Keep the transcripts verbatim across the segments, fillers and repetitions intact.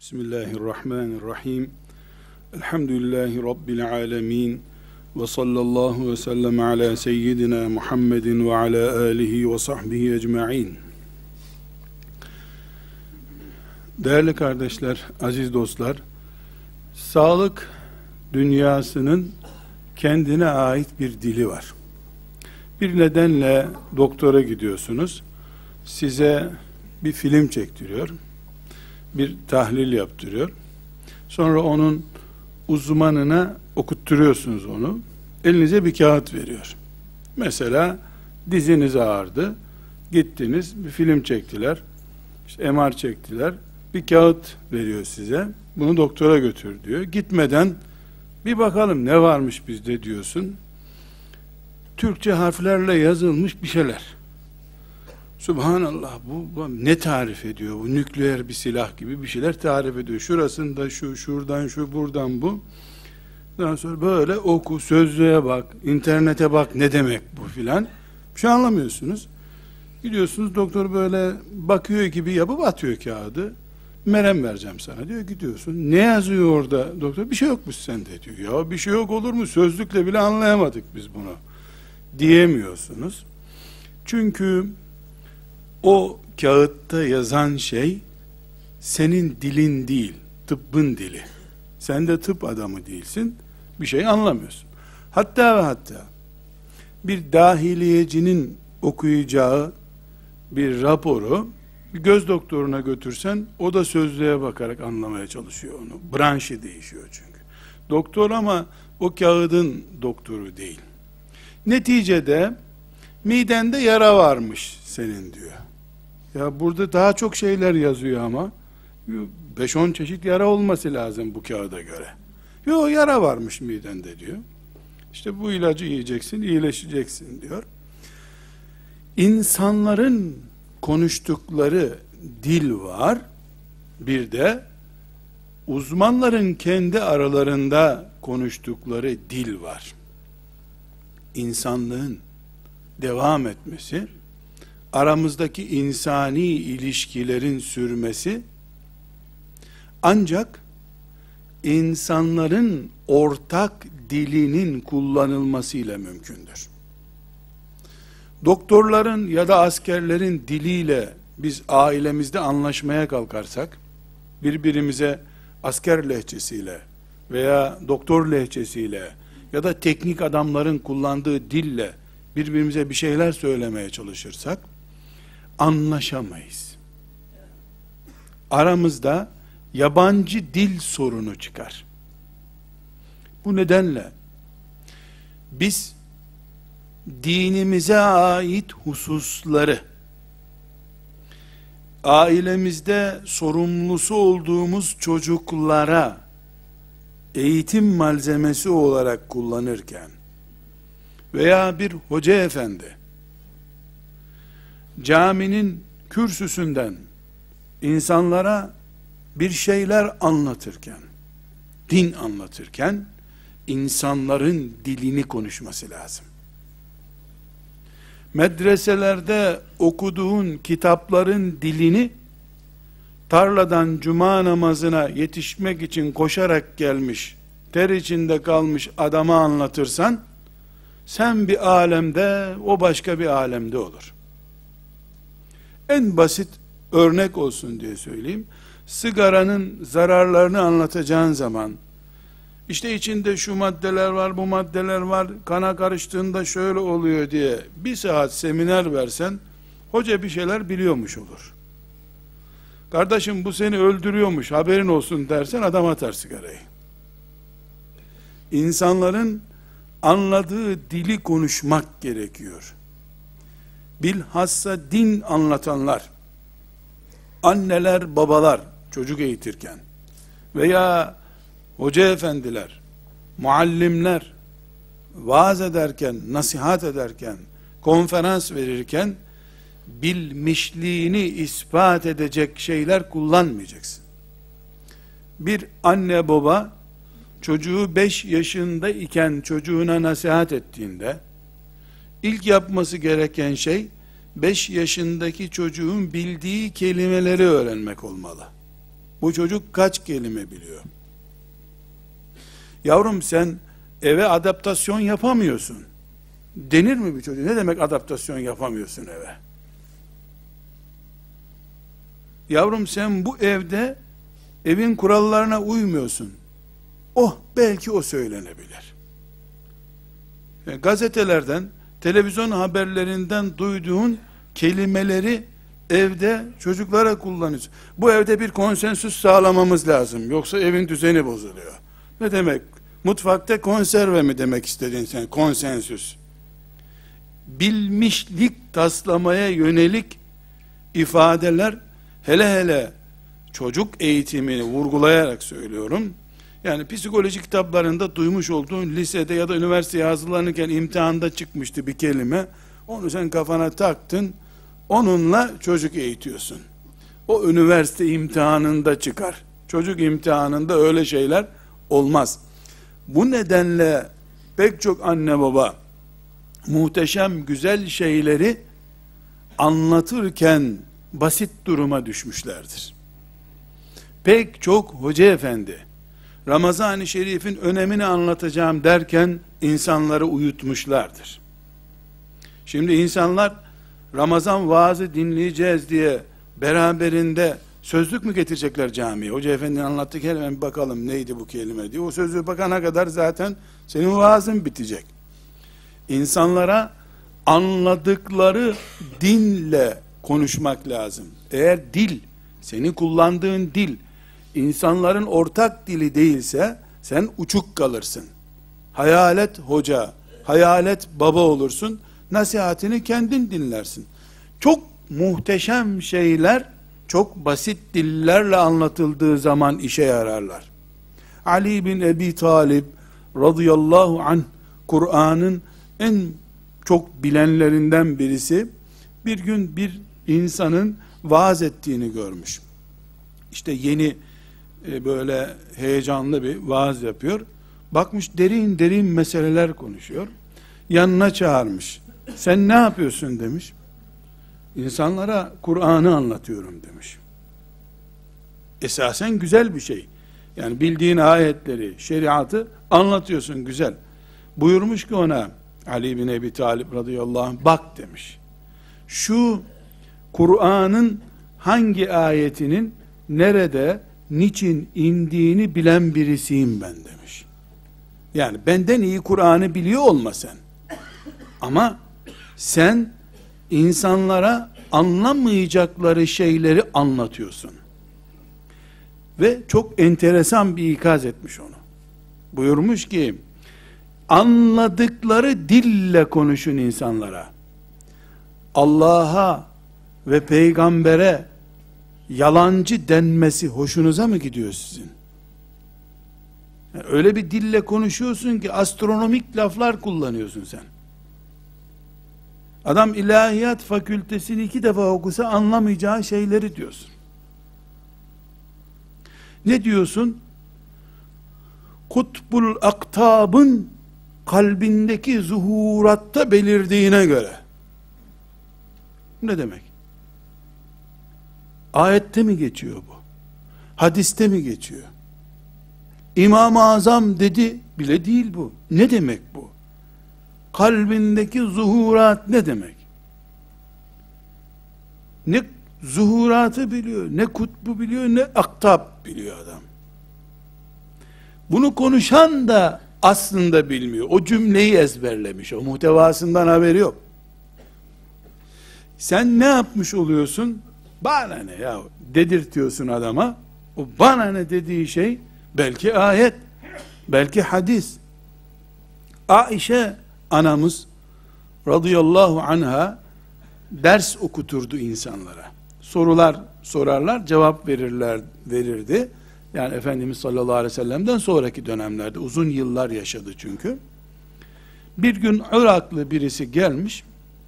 Bismillahirrahmanirrahim. Elhamdülillahi Rabbil alemin. Ve sallallahu ve sellem ala seyyidina Muhammedin ve ala alihi ve sahbihi ecma'in. Değerli kardeşler, aziz dostlar, sağlık dünyasının kendine ait bir dili var. Bir nedenle doktora gidiyorsunuz, size bir film çektiriyor, bir tahlil yaptırıyor. Sonra onun uzmanına okutturuyorsunuz onu. Elinize bir kağıt veriyor. Mesela diziniz ağrıdı. Gittiniz, bir film çektiler. İşte M R çektiler. Bir kağıt veriyor size. Bunu doktora götür diyor. Gitmeden bir bakalım ne varmış bizde diyorsun. Türkçe harflerle yazılmış bir şeyler. Subhanallah, bu, bu ne tarif ediyor? Bu nükleer bir silah gibi bir şeyler tarif ediyor. Şurasında şu, şuradan şu, buradan bu. Daha sonra böyle oku, sözlüğe bak, internete bak, ne demek bu filan. Bir şey anlamıyorsunuz. Gidiyorsunuz, doktor böyle bakıyor gibi yapıp atıyor kağıdı. Merhem vereceğim sana diyor, gidiyorsun. Ne yazıyor orada doktor? Bir şey yokmuş sende diyor. Ya bir şey yok olur mu? Sözlükle bile anlayamadık biz bunu diyemiyorsunuz. Çünkü o kağıtta yazan şey senin dilin değil, tıbbın dili. Sen de tıp adamı değilsin, bir şey anlamıyorsun. Hatta ve hatta bir dahiliyecinin okuyacağı bir raporu bir göz doktoruna götürsen, o da sözlüğe bakarak anlamaya çalışıyor onu. Branşı değişiyor çünkü. Doktor ama o kağıdın doktoru değil. Neticede midende yara varmış senin diyor. Ya burada daha çok şeyler yazıyor ama beş on çeşit yara olması lazım bu kağıda göre. Yo, yara varmış midende diyor. İşte bu ilacı yiyeceksin, iyileşeceksin diyor. İnsanların konuştukları dil var. Bir de uzmanların kendi aralarında konuştukları dil var. İnsanlığın devam etmesi, aramızdaki insani ilişkilerin sürmesi ancak insanların ortak dilinin kullanılmasıyla mümkündür. Doktorların ya da askerlerin diliyle biz ailemizde anlaşmaya kalkarsak, birbirimize asker lehçesiyle veya doktor lehçesiyle ya da teknik adamların kullandığı dille birbirimize bir şeyler söylemeye çalışırsak anlaşamayız. Aramızda yabancı dil sorunu çıkar. Bu nedenle biz dinimize ait hususları ailemizde sorumlusu olduğumuz çocuklara eğitim malzemesi olarak kullanırken veya bir hoca efendi caminin kürsüsünden insanlara bir şeyler anlatırken, din anlatırken insanların dilini konuşması lazım. Medreselerde okuduğun kitapların dilini tarladan cuma namazına yetişmek için koşarak gelmiş, ter içinde kalmış adama anlatırsan, sen bir alemde, o başka bir alemde olur. En basit örnek olsun diye söyleyeyim. Sigaranın zararlarını anlatacağın zaman, işte içinde şu maddeler var, bu maddeler var, kana karıştığında şöyle oluyor diye bir saat seminer versen, hoca bir şeyler biliyormuş olur. Kardeşim bu seni öldürüyormuş, haberin olsun dersen adam atar sigarayı. İnsanların anladığı dili konuşmak gerekiyor. Bilhassa din anlatanlar, anneler, babalar çocuk eğitirken veya hoca efendiler, muallimler vaaz ederken, nasihat ederken, konferans verirken bilmişliğini ispat edecek şeyler kullanmayacaksın. Bir anne baba çocuğu beş yaşında iken çocuğuna nasihat ettiğinde ilk yapması gereken şey beş yaşındaki çocuğun bildiği kelimeleri öğrenmek olmalı. Bu çocuk kaç kelime biliyor? Yavrum sen eve adaptasyon yapamıyorsun denir mi bir çocuğa? Ne demek adaptasyon yapamıyorsun eve? Yavrum sen bu evde evin kurallarına uymuyorsun. Oh, belki o söylenebilir. Yani gazetelerden, televizyon haberlerinden duyduğun kelimeleri evde çocuklara kullanıyorsun. Bu evde bir konsensüs sağlamamız lazım. Yoksa evin düzeni bozuluyor. Ne demek? Mutfakta konserve mi demek istedin sen? Konsensüs. Bilmişlik taslamaya yönelik ifadeler, hele hele çocuk eğitimini vurgulayarak söylüyorum. Yani psikoloji kitaplarında duymuş olduğun, lisede ya da üniversiteye hazırlanırken imtihanda çıkmıştı bir kelime. Onu sen kafana taktın. Onunla çocuk eğitiyorsun. O üniversite imtihanında çıkar. Çocuk imtihanında öyle şeyler olmaz. Bu nedenle pek çok anne baba muhteşem güzel şeyleri anlatırken basit duruma düşmüşlerdir. Pek çok hoca efendi Ramazan-ı Şerif'in önemini anlatacağım derken insanları uyutmuşlardır. Şimdi insanlar Ramazan vaazı dinleyeceğiz diye beraberinde sözlük mü getirecekler camiye? Hoca efendinin anlattığı kelime bir bakalım neydi bu kelime diye. O sözlüğe bakana kadar zaten senin vaazın bitecek. İnsanlara anladıkları dinle konuşmak lazım. Eğer dil, senin kullandığın dil insanların ortak dili değilse sen uçuk kalırsın. Hayalet hoca, hayalet baba olursun. Nasihatini kendin dinlersin. Çok muhteşem şeyler çok basit dillerle anlatıldığı zaman işe yararlar. Ali bin Ebi Talib radıyallahu anh Kur'an'ın en çok bilenlerinden birisi bir gün bir insanın vaaz ettiğini görmüş. İşte yeni e, böyle heyecanlı bir vaaz yapıyor. Bakmış derin derin meseleler konuşuyor. Yanına çağırmış. Sen ne yapıyorsun demiş. İnsanlara Kur'an'ı anlatıyorum demiş. Esasen güzel bir şey. Yani bildiğin ayetleri, şeriatı anlatıyorsun, güzel. Buyurmuş ki ona Ali bin Ebi Talib radıyallahu anh, bak demiş. Şu Kur'an'ın hangi ayetinin nerede, niçin indiğini bilen birisiyim ben demiş. Yani benden iyi Kur'an'ı biliyor olma sen. Ama sen insanlara anlamayacakları şeyleri anlatıyorsun. Ve çok enteresan bir ikaz etmiş onu. Buyurmuş ki, anladıkları dille konuşun insanlara. Allah'a ve peygambere yalancı denmesi hoşunuza mı gidiyor sizin? Yani öyle bir dille konuşuyorsun ki astronomik laflar kullanıyorsun sen. Adam ilahiyat fakültesini iki defa okusa anlamayacağı şeyleri diyorsun. Ne diyorsun? Kutbul aktabın kalbindeki zuhuratta belirdiğine göre. Ne demek? Ayette mi geçiyor bu? Hadiste mi geçiyor? İmam-ı Azam dedi bile değil bu. Ne demek bu? Kalbindeki zuhurat ne demek? Ne zuhuratı biliyor, ne kutbu biliyor, ne aktab biliyor adam. Bunu konuşan da aslında bilmiyor. O cümleyi ezberlemiş. O muhtevasından haberi yok. Sen ne yapmış oluyorsun? Bana ne ya dedirtiyorsun adama. O bana ne dediği şey belki ayet, belki hadis. Aişe anamız radıyallahu anha ders okuturdu insanlara. Sorular sorarlar, cevap verirler verirdi. Yani Efendimiz sallallahu aleyhi ve sellem'den sonraki dönemlerde uzun yıllar yaşadı çünkü. Bir gün Iraklı birisi gelmiş.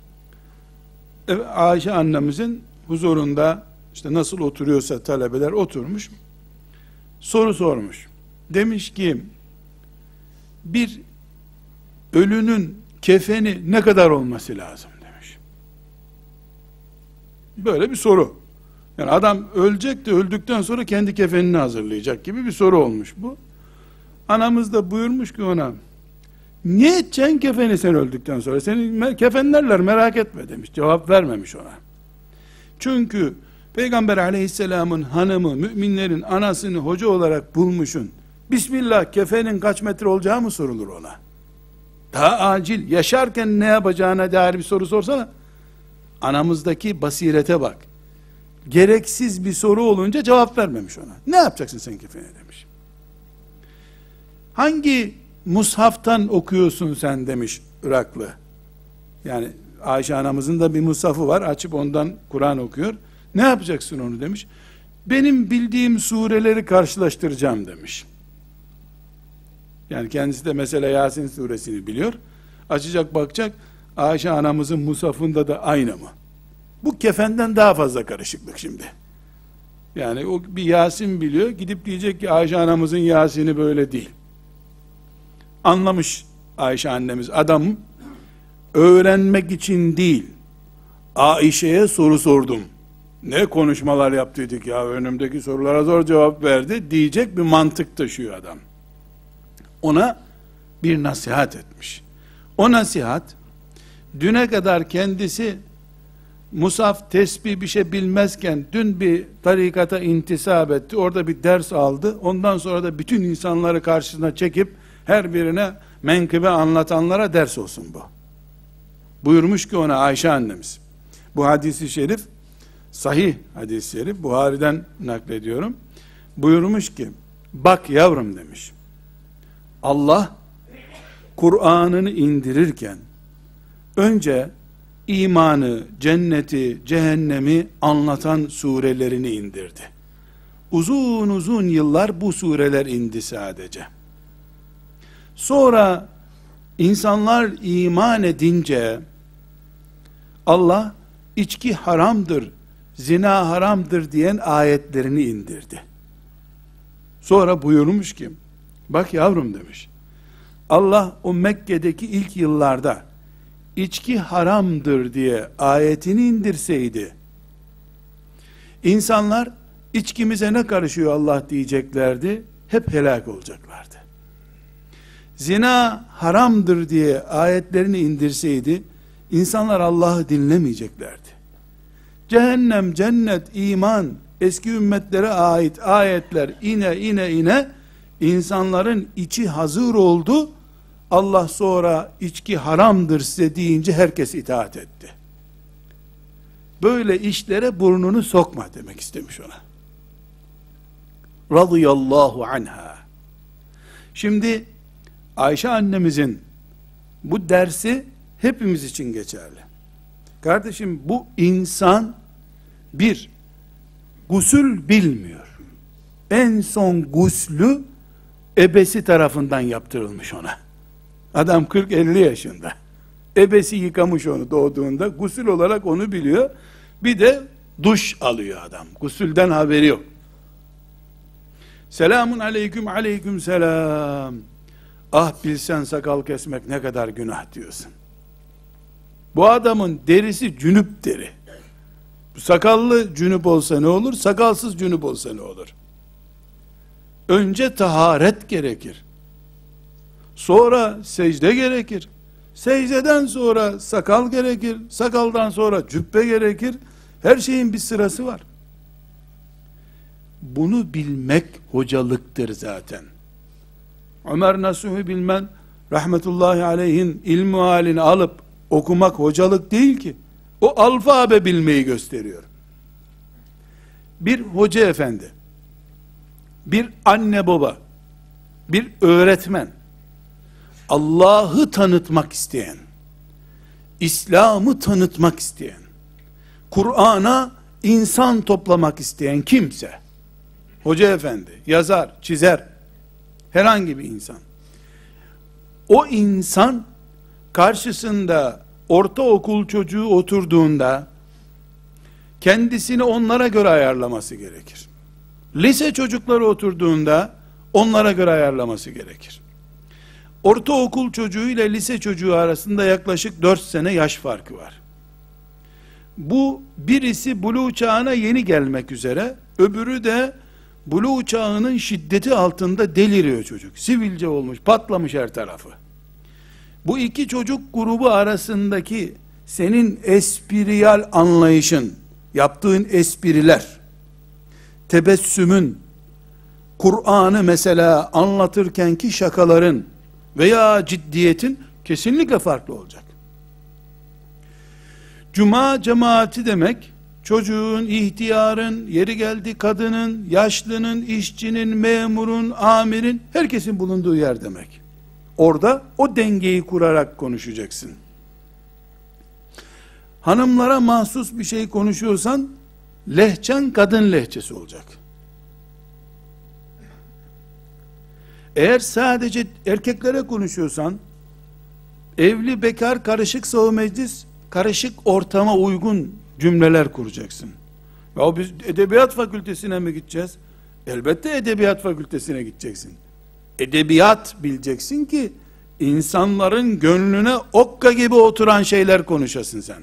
Ayşe annemizin huzurunda işte nasıl oturuyorsa talebeler oturmuş. Soru sormuş. Demiş ki bir ölünün kefeni ne kadar olması lazım demiş. Böyle bir soru. Yani adam ölecek de öldükten sonra kendi kefenini hazırlayacak gibi bir soru olmuş bu. Anamız da buyurmuş ki ona, niye edeceksin kefeni sen öldükten sonra? Seni kefenlerler, merak etme demiş. Cevap vermemiş ona. Çünkü Peygamber aleyhisselamın hanımı, müminlerin anasını hoca olarak bulmuşun, Bismillah kefenin kaç metre olacağı mı sorulur ona? Daha acil, yaşarken ne yapacağına dair bir soru sorsana. Anamızdaki basirete bak. Gereksiz bir soru olunca cevap vermemiş ona. Ne yapacaksın sen kefene demiş. Hangi mushaftan okuyorsun sen demiş Iraklı. Yani Ayşe anamızın da bir mushafı var, açıp ondan Kur'an okuyor. Ne yapacaksın onu demiş. Benim bildiğim sureleri karşılaştıracağım demiş. Yani kendisi de mesela Yasin suresini biliyor. Açacak bakacak, Ayşe anamızın mushafında da aynı mı? Bu kefenden daha fazla karışıklık şimdi. Yani o bir Yasin biliyor, gidip diyecek ki Ayşe anamızın Yasin'i böyle değil. Anlamış Ayşe annemiz, adam öğrenmek için değil, Ayşe'ye soru sordum. Ne konuşmalar yaptıydık ya, önümdeki sorulara zor cevap verdi diyecek bir mantık taşıyor adam. Ona bir nasihat etmiş. O nasihat, düne kadar kendisi musaf, tesbih bir şey bilmezken dün bir tarikata intisap etti. Orada bir ders aldı. Ondan sonra da bütün insanları karşısına çekip her birine menkıbe anlatanlara ders olsun bu. Buyurmuş ki ona Ayşe annemiz. Bu hadisi şerif sahih hadis-i şerif, Buhari'den naklediyorum. Buyurmuş ki, bak yavrum demiş. Allah Kur'an'ını indirirken önce imanı, cenneti, cehennemi anlatan surelerini indirdi. Uzun uzun yıllar bu sureler indi sadece. Sonra insanlar iman edince Allah içki haramdır, zina haramdır diyen ayetlerini indirdi. Sonra buyurmuş ki, bak yavrum demiş, Allah o Mekke'deki ilk yıllarda içki haramdır diye ayetini indirseydi, insanlar içkimize ne karışıyor Allah diyeceklerdi, hep helak olacaklardı. Zina haramdır diye ayetlerini indirseydi, insanlar Allah'ı dinlemeyeceklerdi. Cehennem, cennet, iman, eski ümmetlere ait ayetler ine ine ine, insanların içi hazır oldu. Allah sonra içki haramdır size deyince herkes itaat etti. Böyle işlere burnunu sokma demek istemiş ona. Radıyallahu anha. Şimdi Ayşe annemizin bu dersi hepimiz için geçerli. Kardeşim, bu insan bir, gusül bilmiyor. En son guslü ebesi tarafından yaptırılmış ona. Adam kırk elli yaşında. Ebesi yıkamış onu doğduğunda. Gusül olarak onu biliyor. Bir de duş alıyor adam. Gusülden haberi yok. Selamun aleyküm, aleyküm selam. Ah bilsen sakal kesmek ne kadar günah diyorsun. Bu adamın derisi cünüp deri. Sakallı cünüp olsa ne olur? Sakalsız cünüp olsa ne olur? Önce taharet gerekir. Sonra secde gerekir. Secdeden sonra sakal gerekir. Sakaldan sonra cübbe gerekir. Her şeyin bir sırası var. Bunu bilmek hocalıktır zaten. Ömer Nasuh'u bilmen, rahmetullahi aleyhin ilmi halini alıp okumak hocalık değil ki. O alfabe bilmeyi gösteriyor. Bir hoca efendi, bir anne baba, bir öğretmen, Allah'ı tanıtmak isteyen, İslam'ı tanıtmak isteyen, Kur'an'a insan toplamak isteyen kimse, hoca efendi, yazar, çizer, herhangi bir insan, o insan karşısında ortaokul çocuğu oturduğunda kendisini onlara göre ayarlaması gerekir. Lise çocukları oturduğunda onlara göre ayarlaması gerekir. Ortaokul çocuğu ile lise çocuğu arasında yaklaşık dört sene yaş farkı var. Bu birisi buluğ çağına yeni gelmek üzere, öbürü de buluğ çağının şiddeti altında deliriyor çocuk. Sivilce olmuş, patlamış her tarafı. Bu iki çocuk grubu arasındaki senin espriyal anlayışın, yaptığın espriler, tebessümün, Kur'an'ı mesela anlatırkenki şakaların veya ciddiyetin kesinlikle farklı olacak. Cuma cemaati demek, çocuğun, ihtiyarın, yeri geldi kadının, yaşlının, işçinin, memurun, amirin, herkesin bulunduğu yer demek. Orada o dengeyi kurarak konuşacaksın. Hanımlara mahsus bir şey konuşuyorsan, lehçen kadın lehçesi olacak. Eğer sadece erkeklere konuşuyorsan, evli, bekar, karışıksa o meclis, karışık ortama uygun cümleler kuracaksın. Ya biz edebiyat fakültesine mi gideceğiz? Elbette edebiyat fakültesine gideceksin. Edebiyat bileceksin ki, insanların gönlüne okka gibi oturan şeyler konuşasın sen.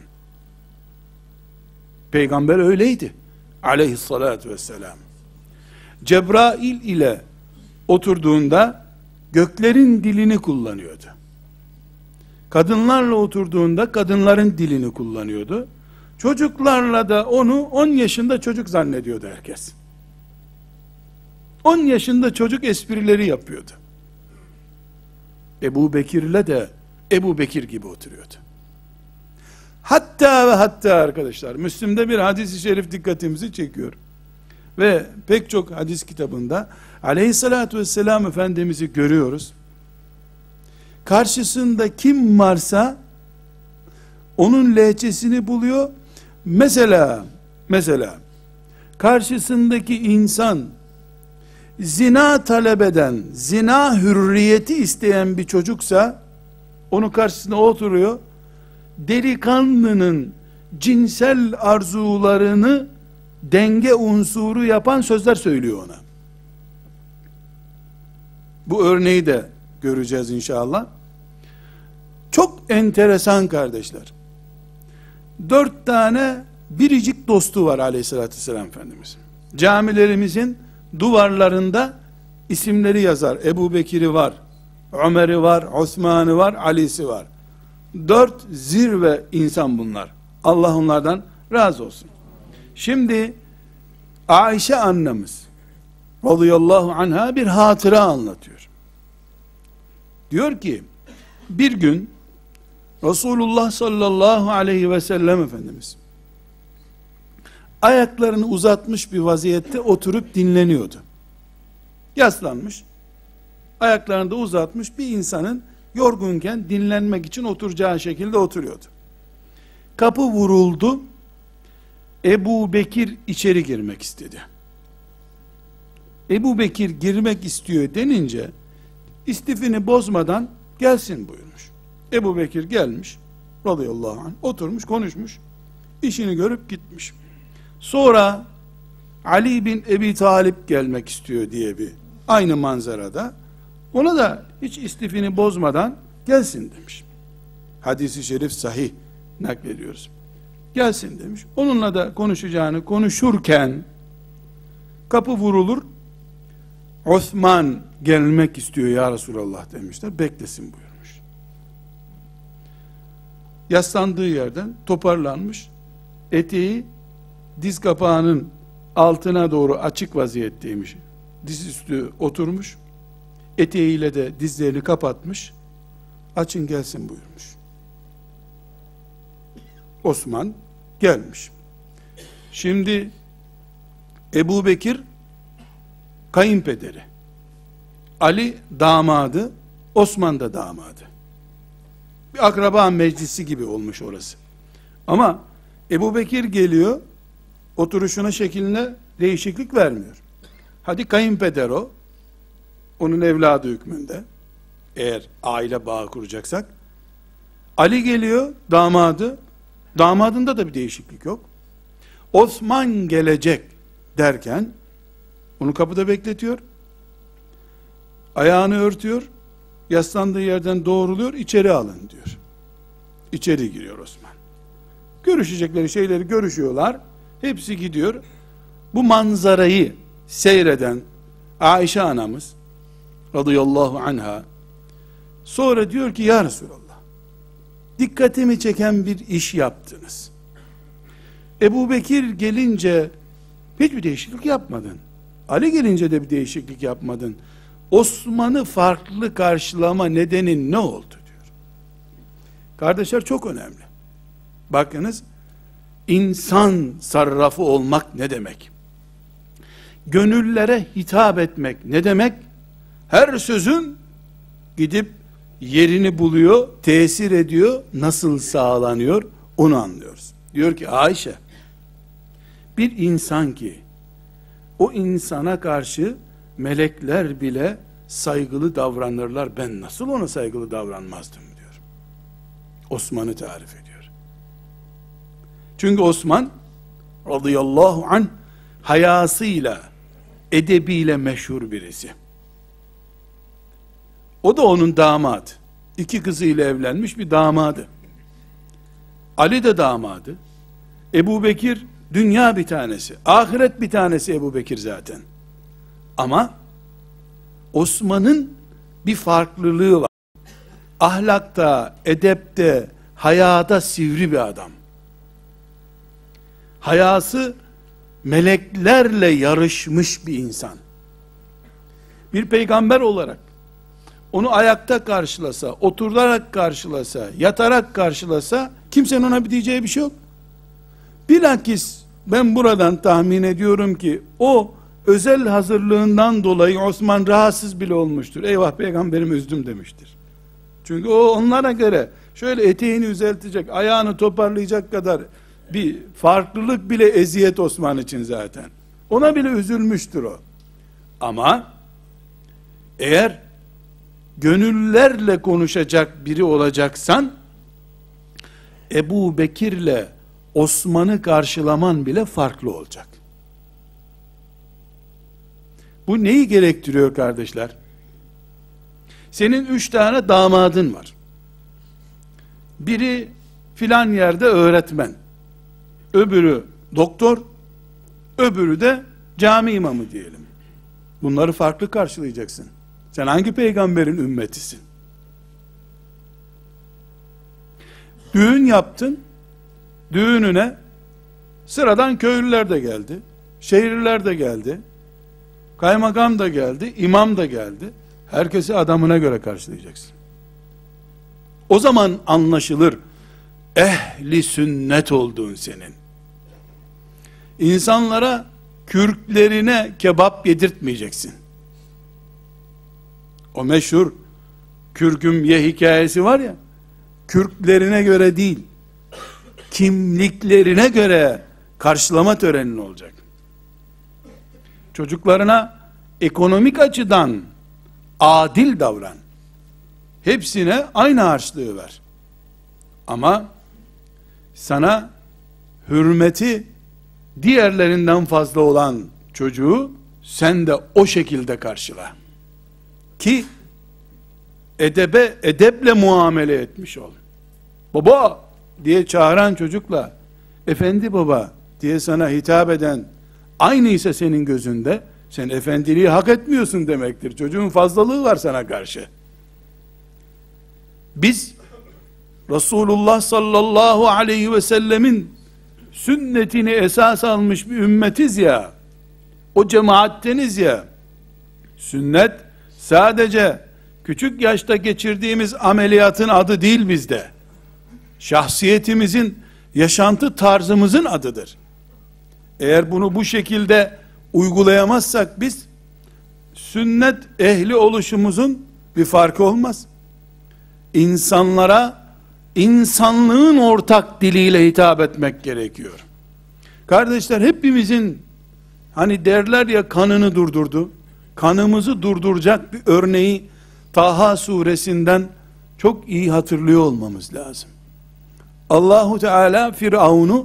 Peygamber öyleydi. Aleyhissalatü vesselam. Cebrail ile oturduğunda göklerin dilini kullanıyordu. Kadınlarla oturduğunda kadınların dilini kullanıyordu. Çocuklarla da onu on yaşında çocuk zannediyordu herkes. on yaşında çocuk esprileri yapıyordu. Ebu Bekir'le de Ebu Bekir gibi oturuyordu. Hatta ve hatta arkadaşlar, Müslim'de bir hadis-i şerif dikkatimizi çekiyor. Ve pek çok hadis kitabında Aleyhissalatü vesselam Efendimiz'i görüyoruz. Karşısında kim varsa onun lehçesini buluyor. Mesela mesela karşısındaki insan zina talep eden, zina hürriyeti isteyen bir çocuksa onu karşısına oturuyor. Delikanlının cinsel arzularını denge unsuru yapan sözler söylüyor ona. Bu örneği de göreceğiz inşallah. Çok enteresan kardeşler. Dört tane biricik dostu var Aleyhisselatü Vesselam Efendimiz. Camilerimizin duvarlarında isimleri yazar. Ebu Bekir'i var, Ömer'i var, Osman'ı var, Ali'si var. Dört zirve insan bunlar. Allah onlardan razı olsun. Şimdi Ayşe annemiz radıyallahu anha bir hatıra anlatıyor. Diyor ki, bir gün Resulullah sallallahu aleyhi ve sellem Efendimiz ayaklarını uzatmış bir vaziyette oturup dinleniyordu. Yaslanmış, ayaklarını da uzatmış bir insanın yorgunken dinlenmek için oturacağı şekilde oturuyordu. Kapı vuruldu. Ebu Bekir içeri girmek istedi. Ebu Bekir girmek istiyor denince istifini bozmadan gelsin buyurmuş. Ebu Bekir gelmiş radıyallahu anh, oturmuş konuşmuş, işini görüp gitmiş. Sonra Ali bin Ebi Talip gelmek istiyor diye bir aynı manzarada, ona da hiç istifini bozmadan gelsin demiş. Hadis-i şerif sahih naklediyoruz. Gelsin demiş. Onunla da konuşacağını konuşurken kapı vurulur. Osman gelmek istiyor ya Resulallah demişler. Beklesin buyurmuş. Yaslandığı yerden toparlanmış. Eteği diz kapağının altına doğru açık vaziyetteymiş. Dizüstü oturmuş. Eteğiyle de dizlerini kapatmış. Açın gelsin buyurmuş. Osman gelmiş. Şimdi Ebu Bekir kayınpederi, Ali damadı, Osman da damadı. Bir akraba meclisi gibi olmuş orası. Ama Ebu Bekir geliyor, oturuşuna, şekline değişiklik vermiyor. Hadi kayınpeder o, onun evladı hükmünde, eğer aile bağı kuracaksak. Ali geliyor, damadı, damadında da bir değişiklik yok. Osman gelecek derken onu kapıda bekletiyor. Ayağını örtüyor. Yaslandığı yerden doğruluyor. İçeri alın diyor. İçeri giriyor Osman. Görüşecekleri şeyleri görüşüyorlar. Hepsi gidiyor. Bu manzarayı seyreden Ayşe anamız radıyallahu anha sonra diyor ki ya Resulallah, dikkatimi çeken bir iş yaptınız. Ebu Bekir gelince hiçbir değişiklik yapmadın. Ali gelince de bir değişiklik yapmadın. Osman'ı farklı karşılama nedenin ne oldu diyor. Kardeşler, çok önemli. Bakınız, insan sarrafı olmak ne demek? Gönüllere hitap etmek ne demek? Her sözün gidip yerini buluyor, tesir ediyor, nasıl sağlanıyor onu anlıyoruz. Diyor ki Ayşe, bir insan ki o insana karşı melekler bile saygılı davranırlar, ben nasıl ona saygılı davranmazdım diyor. Osman'ı tarif ediyor. Çünkü Osman radıyallahu anh hayasıyla, edebiyle meşhur birisi. O da onun damadı. İki kızıyla evlenmiş bir damadı. Ali de damadı. Ebu Bekir dünya bir tanesi, ahiret bir tanesi Ebu Bekir zaten. Ama Osman'ın bir farklılığı var. Ahlakta, edepte, hayada sivri bir adam. Hayası meleklerle yarışmış bir insan. Bir peygamber olarak onu ayakta karşılasa, oturarak karşılasa, yatarak karşılasa kimsenin ona bir diyeceği bir şey yok. Bilakis ben buradan tahmin ediyorum ki o özel hazırlığından dolayı Osman rahatsız bile olmuştur. Eyvah, peygamberimi üzdüm demiştir. Çünkü o onlara göre şöyle eteğini düzeltecek, ayağını toparlayacak kadar bir farklılık bile eziyet Osman için zaten. Ona bile üzülmüştür o. Ama eğer gönüllerle konuşacak biri olacaksan Ebu Bekir'le Osman'ı karşılaman bile farklı olacak. Bu neyi gerektiriyor kardeşler? Senin üç tane damadın var. Biri filan yerde öğretmen, öbürü doktor, öbürü de cami imamı diyelim. Bunları farklı karşılayacaksın. Sen hangi peygamberin ümmetisin? Düğün yaptın, düğününe sıradan köylüler de geldi, şehirliler de geldi, kaymakam da geldi, imam da geldi. Herkesi adamına göre karşılayacaksın. O zaman anlaşılır ehli sünnet olduğun senin. İnsanlara kürklerine kebap yedirtmeyeceksin. O meşhur kürküm ye hikayesi var ya, kürklerine göre değil, kimliklerine göre karşılama törenin olacak. Çocuklarına ekonomik açıdan adil davran. Hepsine aynı harçlığı ver. Ama sana hürmeti diğerlerinden fazla olan çocuğu sen de o şekilde karşıla. Ki edebe, edeple muamele etmiş ol. Baba diye çağıran çocukla efendi baba diye sana hitap eden aynıysa senin gözünde, sen efendiliği hak etmiyorsun demektir. Çocuğun fazlalığı var sana karşı. Biz Resulullah sallallahu aleyhi ve sellemin sünnetini esas almış bir ümmetiz ya, o cemaatteniz ya. Sünnet sadece küçük yaşta geçirdiğimiz ameliyatın adı değil bizde. Şahsiyetimizin, yaşantı tarzımızın adıdır. Eğer bunu bu şekilde uygulayamazsak biz, sünnet ehli oluşumuzun bir farkı olmaz. İnsanlara insanlığın ortak diliyle hitap etmek gerekiyor. Kardeşler, hepimizin hani derler ya kanını durdurdu, kanımızı durduracak bir örneği Taha suresinden çok iyi hatırlıyor olmamız lazım. Allahu Teala Firavun'u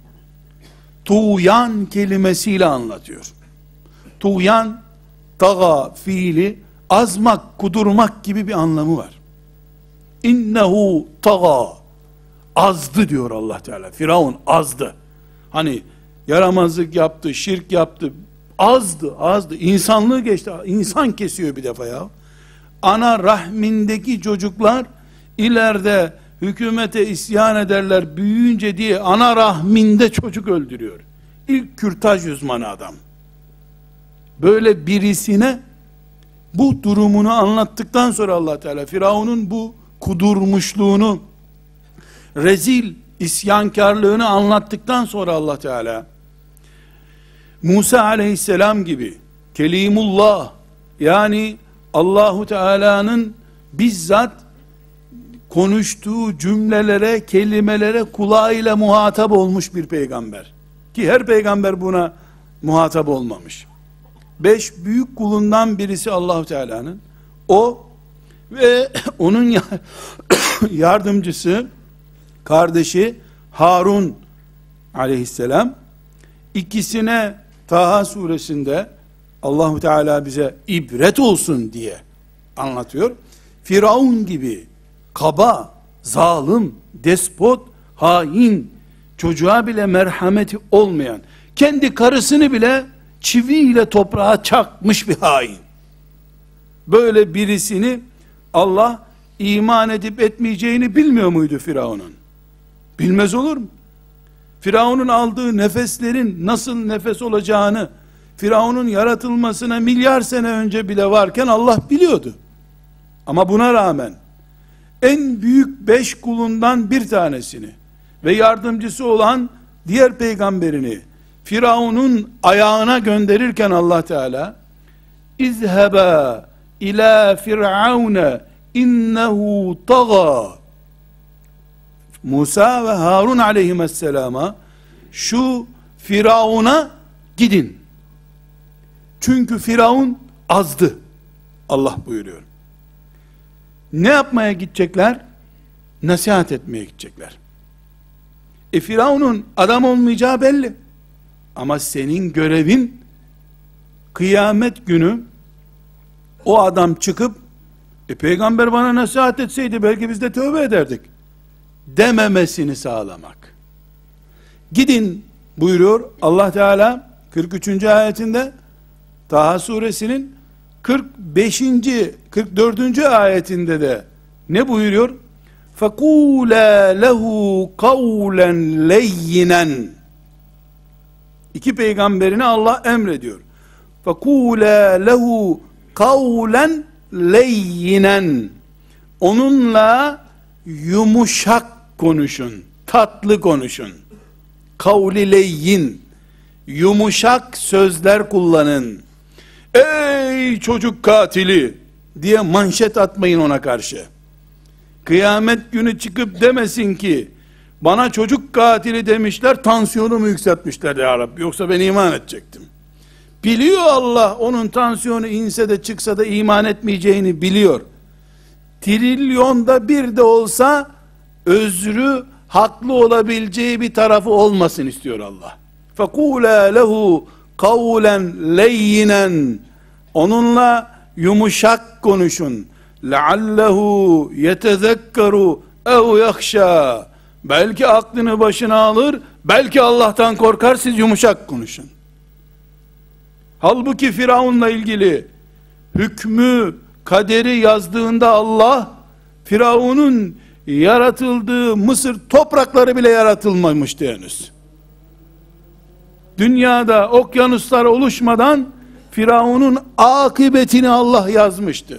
tuğyan kelimesiyle anlatıyor. Tuğyan, taga fiili azmak, kudurmak gibi bir anlamı var. İnnehu taga, azdı diyor Allah Teala. Firavun azdı. Hani yaramazlık yaptı, şirk yaptı. Azdı, azdı. İnsanlığı geçti. İnsan kesiyor bir defa ya. Ana rahmindeki çocuklar ileride hükümete isyan ederler büyüyünce diye ana rahminde çocuk öldürüyor. İlk kürtaj uzmanı adam. Böyle birisine bu durumunu anlattıktan sonra Allah Teala Firavun'un bu kudurmuşluğunu, rezil isyankarlığını anlattıktan sonra Allah Teala Musa aleyhisselam gibi Kelimullah, yani Allahu Teala'nın bizzat konuştuğu cümlelere, kelimelere kulağıyla muhatap olmuş bir peygamber. Ki her peygamber buna muhatap olmamış. Beş büyük kulundan birisi Allahu Teala'nın. O ve onun yardımcısı, kardeşi Harun aleyhisselam, ikisine Taha suresinde Allahu Teala bize ibret olsun diye anlatıyor. Firavun gibi kaba, zalim, despot, hain, çocuğa bile merhameti olmayan, kendi karısını bile çiviyle toprağa çakmış bir hain. Böyle birisini Allah iman edip etmeyeceğini bilmiyor muydu Firavun'un? Bilmez olur mu? Firavun'un aldığı nefeslerin nasıl nefes olacağını, Firavun'un yaratılmasına milyar sene önce bile varken Allah biliyordu. Ama buna rağmen en büyük beş kulundan bir tanesini ve yardımcısı olan diğer peygamberini Firavun'un ayağına gönderirken Allah Teala İzheba ila firavune innehu taga, Musa ve Harun aleyhisselama şu Firavun'a gidin. Çünkü Firavun azdı. Allah buyuruyor. Ne yapmaya gidecekler? Nasihat etmeye gidecekler. E Firavun'un adam olmayacağı belli. Ama senin görevin kıyamet günü o adam çıkıp e peygamber bana nasihat etseydi belki biz de tövbe ederdik dememesini sağlamak. Gidin buyuruyor Allah Teala kırk üçüncü ayetinde, Taha suresinin kırk beşinci kırk dördüncü ayetinde de ne buyuruyor? فَقُولَا لَهُ قَوْلًا لَيِّنًا. İki peygamberine Allah emrediyor. فَقُولَا لَهُ قَوْلًا لَيِّنًا. Onunla yumuşak konuşun, tatlı konuşun. Kavli leyyin, yumuşak sözler kullanın. Ey çocuk katili diye manşet atmayın ona karşı. Kıyamet günü çıkıp demesin ki bana çocuk katili demişler, tansiyonumu yükseltmişler ya Rabbi, yoksa ben iman edecektim. Biliyor Allah, onun tansiyonu inse de çıksa da iman etmeyeceğini biliyor. Trilyonda bir de olsa özrü haklı olabileceği bir tarafı olmasın istiyor Allah. فَقُولَا لَهُ قَوْلًا لَيِّنًا. Onunla yumuşak konuşun. لَعَلَّهُ يَتَذَكَّرُ اَوْ يَخْشَى. Belki aklını başına alır, belki Allah'tan korkar, siz yumuşak konuşun. Halbuki Firavun'la ilgili hükmü, kaderi yazdığında Allah, Firavun'un yaratıldığı Mısır toprakları bile yaratılmamıştı henüz. Dünyada okyanuslar oluşmadan Firavun'un akıbetini Allah yazmıştı.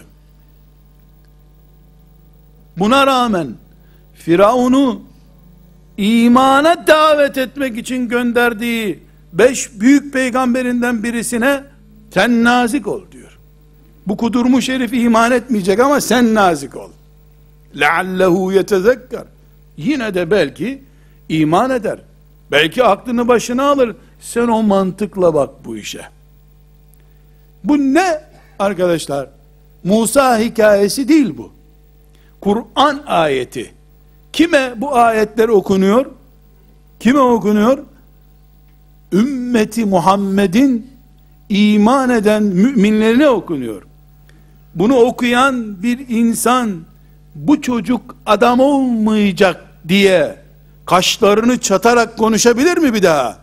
Buna rağmen Firavun'u imana davet etmek için gönderdiği beş büyük peygamberinden birisine sen nazik ol diyor. Bu kudurmuş herif iman etmeyecek ama sen nazik ol. لَعَلَّهُ يَتَذَكَّرْ. Yine de belki iman eder. Belki aklını başına alır. Sen o mantıkla bak bu işe. Bu ne arkadaşlar? Musa hikayesi değil bu. Kur'an ayeti. Kime bu ayetler okunuyor? Kime okunuyor? Ümmeti Muhammed'in iman eden müminlerine okunuyor. Bunu okuyan bir insan bu çocuk adam olmayacak diye kaşlarını çatarak konuşabilir mi bir daha?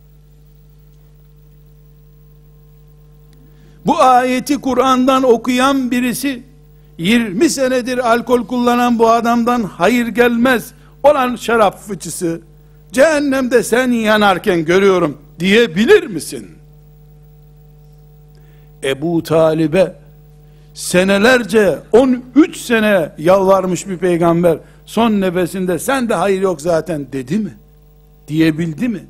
Bu ayeti Kur'an'dan okuyan birisi, yirmi senedir alkol kullanan bu adamdan hayır gelmez olan şarap fıçısı, cehennemde sen yanarken görüyorum diyebilir misin? Ebu Talib'e senelerce, on üç sene yalvarmış bir peygamber, son nefesinde sen de hayır yok zaten dedi mi? Diyebildi mi?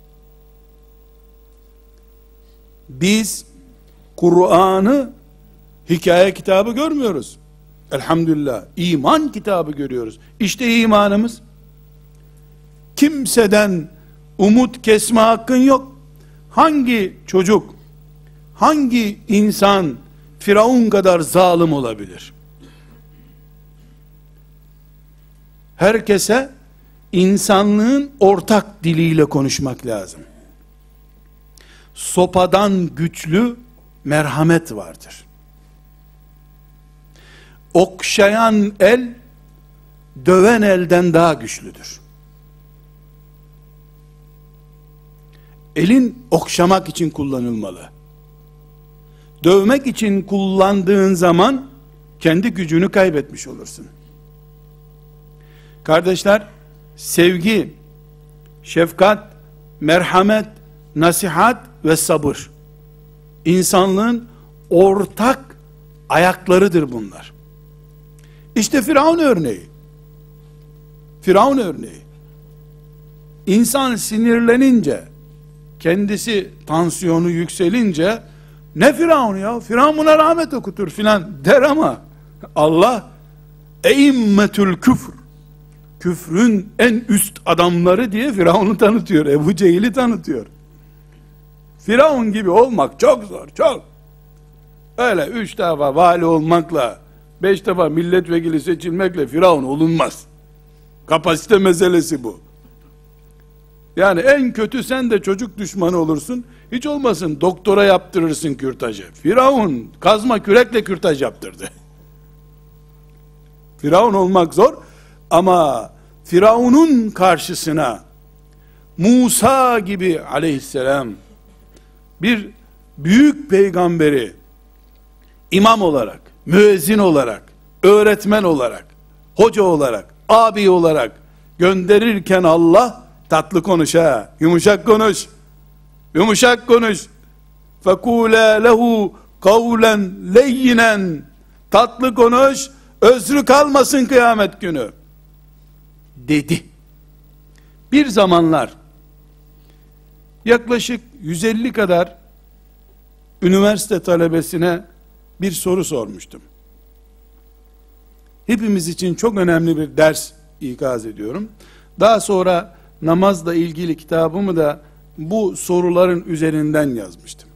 Biz Kur'an'ı hikaye kitabı görmüyoruz. Elhamdülillah. İman kitabı görüyoruz. İşte imanımız. Kimseden umut kesme hakkın yok. Hangi çocuk, hangi insan Firavun kadar zalim olabilir? Herkese insanlığın ortak diliyle konuşmak lazım. Sopadan güçlü merhamet vardır. Okşayan el, döven elden daha güçlüdür. Elin okşamak için kullanılmalı. Dövmek için kullandığın zaman, kendi gücünü kaybetmiş olursun. Kardeşler, sevgi, şefkat, merhamet, nasihat ve sabır, İnsanlığın ortak ayaklarıdır bunlar. İşte Firavun örneği. Firavun örneği. İnsan sinirlenince, kendisi tansiyonu yükselince, ne Firavun ya? Firavun buna rahmet okutur filan der ama Allah eimmetül küfr, küfrün en üst adamları diye Firavun'u tanıtıyor. Ebu Cehil'i tanıtıyor. Firavun gibi olmak çok zor, çok. Öyle üç defa vali olmakla, beş defa milletvekili seçilmekle Firavun olunmaz. Kapasite meselesi bu. Yani en kötü sen de çocuk düşmanı olursun, hiç olmasın doktora yaptırırsın kürtajı. Firavun kazma kürekle kürtaj yaptırdı. Firavun olmak zor ama Firavun'un karşısına Musa gibi aleyhisselam bir büyük peygamberi imam olarak, müezzin olarak, öğretmen olarak, hoca olarak, abi olarak gönderirken Allah tatlı konuş ha, yumuşak konuş, yumuşak konuş. فَقُولَا لَهُ قَوْلًا لَيِّنًا, tatlı konuş, özrü kalmasın kıyamet günü dedi. Bir zamanlar yaklaşık yüz elli kadar üniversite talebesine bir soru sormuştum. Hepimiz için çok önemli bir ders ikaz ediyorum. Daha sonra namazla ilgili kitabımı da bu soruların üzerinden yazmıştım.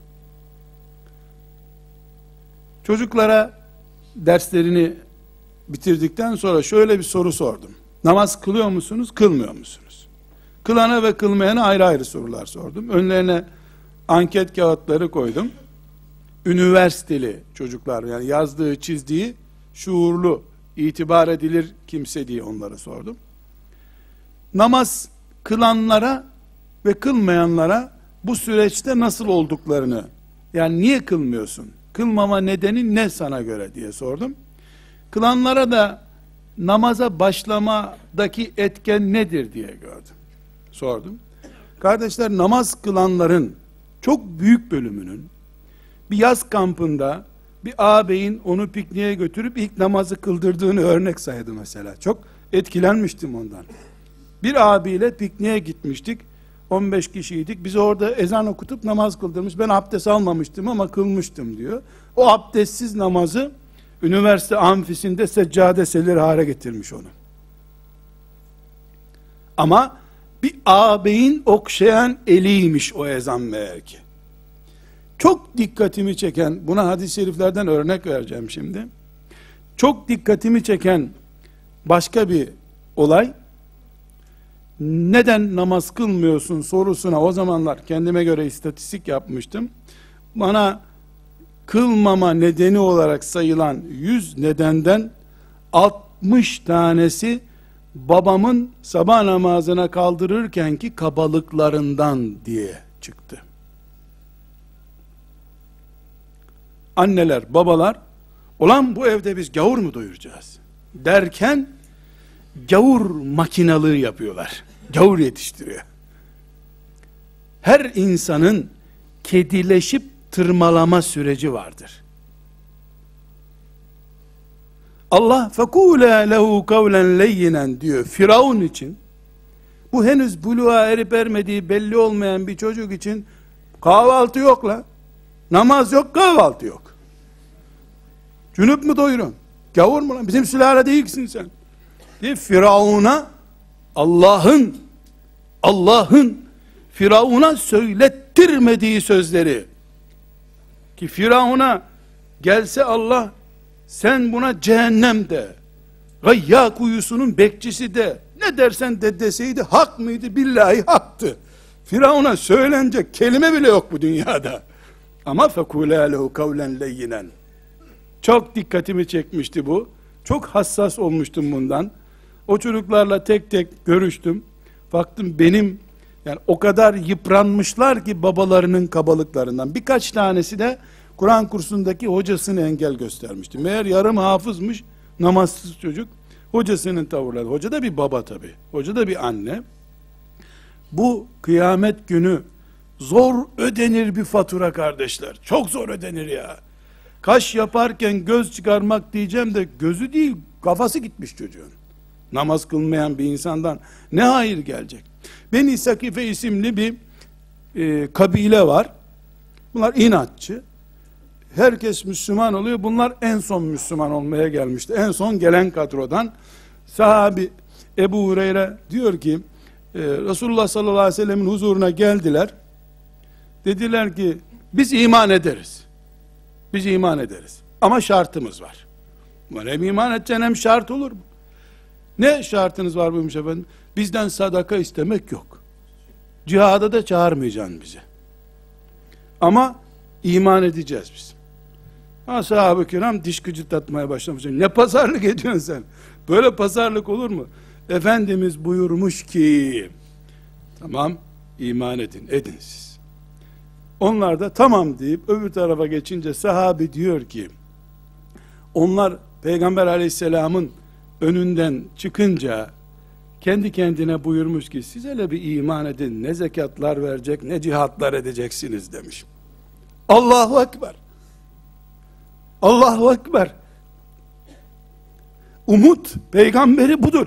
Çocuklara derslerini bitirdikten sonra şöyle bir soru sordum. Namaz kılıyor musunuz, kılmıyor musunuz? Kılana ve kılmayana ayrı ayrı sorular sordum. Önlerine anket kağıtları koydum. Üniversiteli çocuklar, yani yazdığı, çizdiği şuurlu, itibar edilir kimse diye onlara sordum. Namaz kılanlara ve kılmayanlara bu süreçte nasıl olduklarını, yani niye kılmıyorsun, kılmama nedeni ne sana göre diye sordum. Kılanlara da namaza başlamadaki etken nedir diye gördüm, sordum. Kardeşler, namaz kılanların çok büyük bölümünün bir yaz kampında bir ağabeyin onu pikniğe götürüp ilk namazı kıldırdığını örnek saydı mesela. Çok etkilenmiştim ondan. Bir abiyle pikniğe gitmiştik. on beş kişiydik. Bizi orada ezan okutup namaz kıldırmış. Ben abdest almamıştım ama kılmıştım diyor. O abdestsiz namazı üniversite amfisinde seccade selir hale getirmiş onu. Ama bir ağabeyin okşayan eliymiş o ezan meğer ki. Çok dikkatimi çeken, buna hadis-i şeriflerden örnek vereceğim şimdi. Çok dikkatimi çeken başka bir olay, neden namaz kılmıyorsun sorusuna o zamanlar kendime göre istatistik yapmıştım. Bana kılmama nedeni olarak sayılan yüz nedenden altmış tanesi babamın sabah namazına kaldırırken ki kabalıklarından diye çıktı. Anneler, babalar, ulan bu evde biz gavur mu doyuracağız derken gavur makinalığı yapıyorlar. Gavur yetiştiriyor. Her insanın kedileşip tırmalama süreci vardır. Allah فَقُولَا لَهُ قَوْلًا لَيِّنًا diyor Firavun için. Bu henüz buluğa erip ermediği belli olmayan bir çocuk için kahvaltı yok la. Namaz yok, kahvaltı yok. Cünüp mü doyurun? Gavur mu lan? Bizim sülale değilsin sen. Diye Firavun'a Allah'ın Allah'ın Firavun'a söylettirmediği sözleri, ki Firavun'a gelse Allah sen buna cehennem de, Gayya kuyusunun bekçisi de, ne dersen de deseydi hak mıydı? Billahi haktı. Firavun'a söylenecek kelime bile yok bu dünyada. Ama فَكُولَا لَهُ قَوْلًا لَيِّنًا. Çok dikkatimi çekmişti bu. Çok hassas olmuştum bundan. O çocuklarla tek tek görüştüm. Baktım benim, yani o kadar yıpranmışlar ki babalarının kabalıklarından. Birkaç tanesi de Kur'an kursundaki hocasını engel göstermişti. Meğer yarım hafızmış, namazsız çocuk. Hocasının tavırları. Hoca da bir baba tabi. Hoca da bir anne. Bu kıyamet günü zor ödenir bir fatura kardeşler. Çok zor ödenir ya. Kaş yaparken göz çıkarmak diyeceğim de gözü değil, kafası gitmiş çocuğun. Namaz kılmayan bir insandan ne hayır gelecek? Beni Sakife isimli bir e, kabile var. Bunlar inatçı. Herkes Müslüman oluyor. Bunlar en son Müslüman olmaya gelmişti. En son gelen kadrodan sahabi Ebu Hureyre diyor ki e, Resulullah sallallahu aleyhi ve sellemin huzuruna geldiler. Dediler ki biz iman ederiz. Biz iman ederiz. Ama şartımız var. Hem iman edeceksin hem şart olur mu? Ne şartınız var buymuş efendim? Bizden sadaka istemek yok. Cihada da çağırmayacaksın bizi. Ama iman edeceğiz biz. Ashab-ı kiram diş gıcırdatmaya başlamış. Ne pazarlık ediyorsun sen? Böyle pazarlık olur mu? Efendimiz buyurmuş ki tamam iman edin, edin siz. Onlar da tamam deyip öbür tarafa geçince sahabi diyor ki onlar Peygamber aleyhisselamın önünden çıkınca kendi kendine buyurmuş ki siz hele bir iman edin, ne zekatlar verecek ne cihatlar edeceksiniz demiş. Allahu Ekber. Allahu Ekber. Umut peygamberi budur.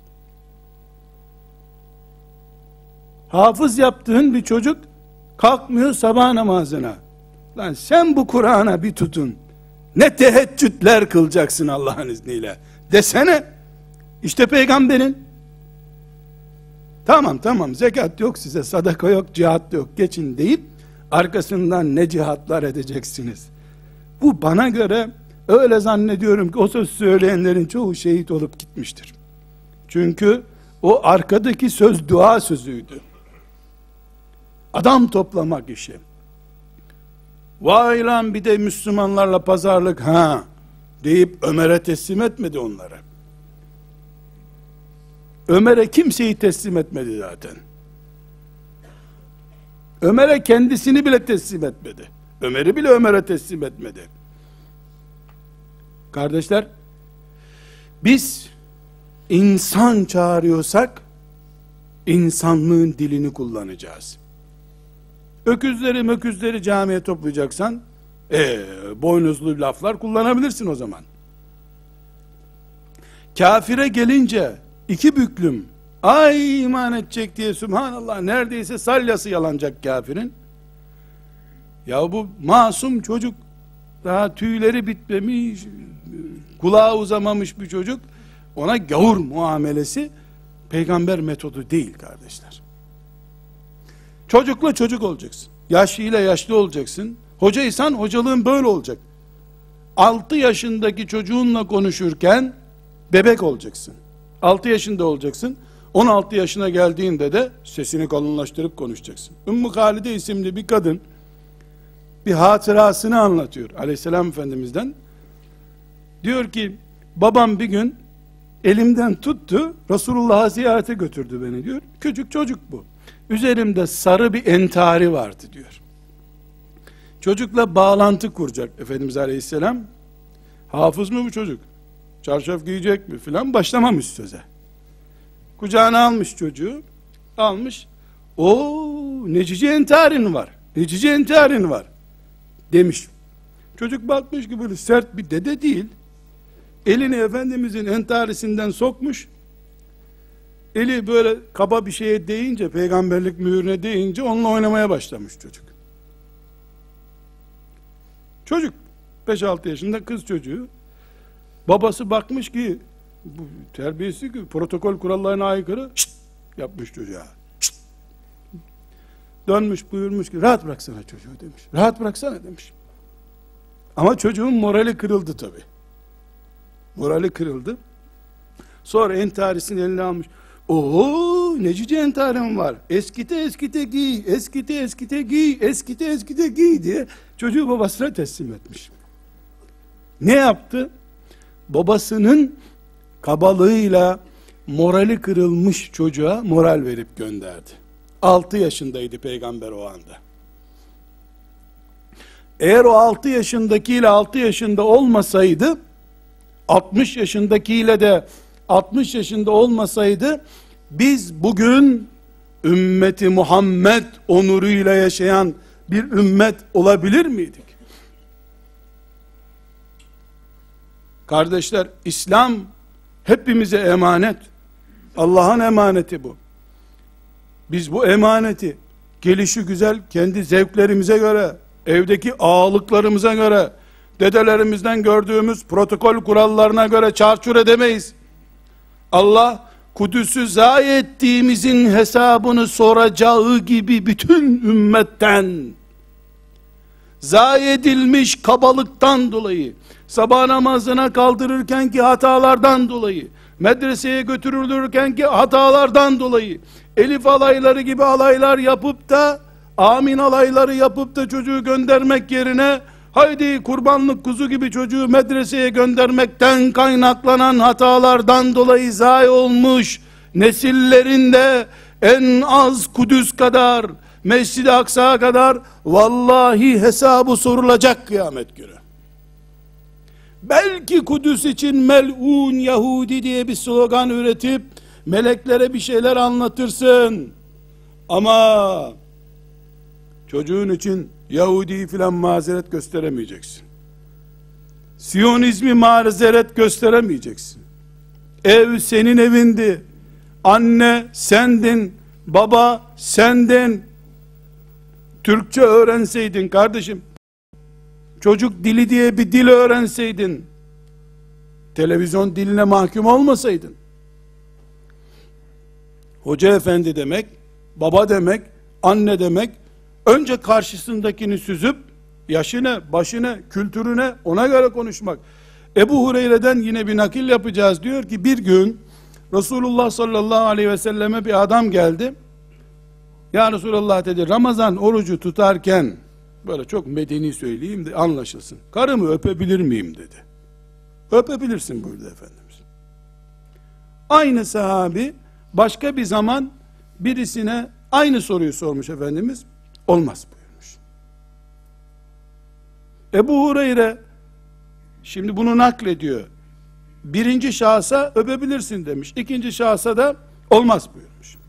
Hafız yaptığın bir çocuk kalkmıyor sabah namazına. Lan sen bu Kur'an'a bir tutun. Ne teheccüdler kılacaksın Allah'ın izniyle. Desene. İşte peygamberin. Tamam tamam zekat yok size, sadaka yok, cihat yok, geçin deyip arkasından ne cihatlar edeceksiniz. Bu bana göre öyle zannediyorum ki o söz söyleyenlerin çoğu şehit olup gitmiştir. Çünkü o arkadaki söz dua sözüydü. Adam toplamak işi. Vay lan bir de Müslümanlarla pazarlık ha deyip Ömer'e teslim etmedi onları. Ömer'e kimseyi teslim etmedi zaten. Ömer'e kendisini bile teslim etmedi. Ömer'i bile Ömer'e teslim etmedi. Kardeşler, biz insan çağırıyorsak insanlığın dilini kullanacağız. Öküzleri möküzleri camiye toplayacaksan ee, boynuzlu laflar kullanabilirsin o zaman. Kafire gelince iki büklüm ay iman edecek diye subhanallah neredeyse salyası yalanacak kafirin. Ya bu masum çocuk, daha tüyleri bitmemiş, kulağı uzamamış bir çocuk, ona gavur muamelesi peygamber metodu değil kardeşler. Çocukla çocuk olacaksın. Yaşlıyla yaşlı olacaksın. Hocaysan hocalığın böyle olacak. altı yaşındaki çocuğunla konuşurken bebek olacaksın. altı yaşında olacaksın. on altı yaşına geldiğinde de sesini kalınlaştırıp konuşacaksın. Ümmü Halide isimli bir kadın bir hatırasını anlatıyor Aleyhisselam Efendimiz'den. Diyor ki babam bir gün Elimden tuttu, Resulullah'a ziyarete götürdü beni diyor. Küçük çocuk bu. Üzerimde sarı bir entari vardı diyor. Çocukla bağlantı kuracak Efendimiz Aleyhisselam. Hafız mı bu çocuk? Çarşaf giyecek mi filan, başlamamış söze. Kucağına almış çocuğu. Almış. O necici entarin var. Necici entarin var. Demiş. Çocuk bakmış ki böyle sert bir dede değil. Elini Efendimizin entarisinden sokmuş. Eli böyle kaba bir şeye değince, peygamberlik mührüne değince onunla oynamaya başlamış çocuk. Çocuk beş altı yaşında kız çocuğu. Babası bakmış ki bu terbiyesi ki protokol kurallarına aykırı, şşt yapmış çocuğa. Şşt. Dönmüş buyurmuş ki rahat bıraksana çocuğu demiş. Rahat bıraksana demiş. Ama çocuğun morali kırıldı tabi. Morali kırıldı. Sonra entarisini eline almış. Oho necici entarim var. Eskite eskite giy, eskite eskite giy, eskite eskite giy diye çocuğu babasına teslim etmiş. Ne yaptı? Babasının kabalığıyla morali kırılmış çocuğa moral verip gönderdi. altı yaşındaydı peygamber o anda. Eğer o altı yaşındakiyle altı yaşında olmasaydı, altmış yaşındakiyle de altmış yaşında olmasaydı, biz bugün ümmeti Muhammed onuruyla yaşayan bir ümmet olabilir miydik? Kardeşler, İslam hepimize emanet. Allah'ın emaneti bu. Biz bu emaneti gelişi güzel kendi zevklerimize göre, evdeki ağalıklarımıza göre, dedelerimizden gördüğümüz protokol kurallarına göre çarçur edemeyiz. Allah Kudüs'ü zayi ettiğimizin hesabını soracağı gibi bütün ümmetten zayi edilmiş kabalıktan dolayı, sabah namazına kaldırırkenki hatalardan dolayı, medreseye götürülürkenki hatalardan dolayı, elif alayları gibi alaylar yapıp da, amin alayları yapıp da çocuğu göndermek yerine, haydi kurbanlık kuzu gibi çocuğu medreseye göndermekten kaynaklanan hatalardan dolayı zayi olmuş nesillerinde en az Kudüs kadar, Mescid-i Aksa kadar vallahi hesabı sorulacak kıyamet günü. Belki Kudüs için mel'un Yahudi diye bir slogan üretip meleklere bir şeyler anlatırsın. Ama çocuğun için Yahudi filan mazeret gösteremeyeceksin. Siyonizmi mazeret gösteremeyeceksin. Ev senin evindi. Anne sendin. Baba sendin. Türkçe öğrenseydin kardeşim. Çocuk dili diye bir dil öğrenseydin. Televizyon diline mahkum olmasaydın. Hoca efendi demek, baba demek, anne demek, önce karşısındakini süzüp, yaşına, başına, kültürüne ona göre konuşmak. Ebu Hureyre'den yine bir nakil yapacağız. Diyor ki bir gün Resulullah sallallahu aleyhi ve selleme bir adam geldi. Ya Resulullah dedi, Ramazan orucu tutarken, böyle çok medeni söyleyeyim de anlaşılsın, karımı öpebilir miyim dedi. Öpebilirsin buyurdu Efendimiz. Aynı sahabi başka bir zaman birisine aynı soruyu sormuş Efendimiz. Olmaz buyurmuş. Ebu Hureyre şimdi bunu naklediyor. Birinci şahsa öpebilirsin demiş. İkinci şahsa da olmaz buyurmuş.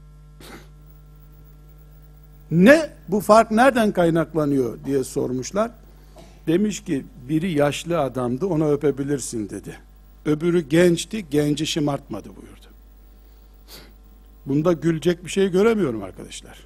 Ne bu fark nereden kaynaklanıyor diye sormuşlar. Demiş ki biri yaşlı adamdı, ona öpebilirsin dedi. Öbürü gençti, genci şımartmadı buyurdu. Bunda gülecek bir şey göremiyorum arkadaşlar.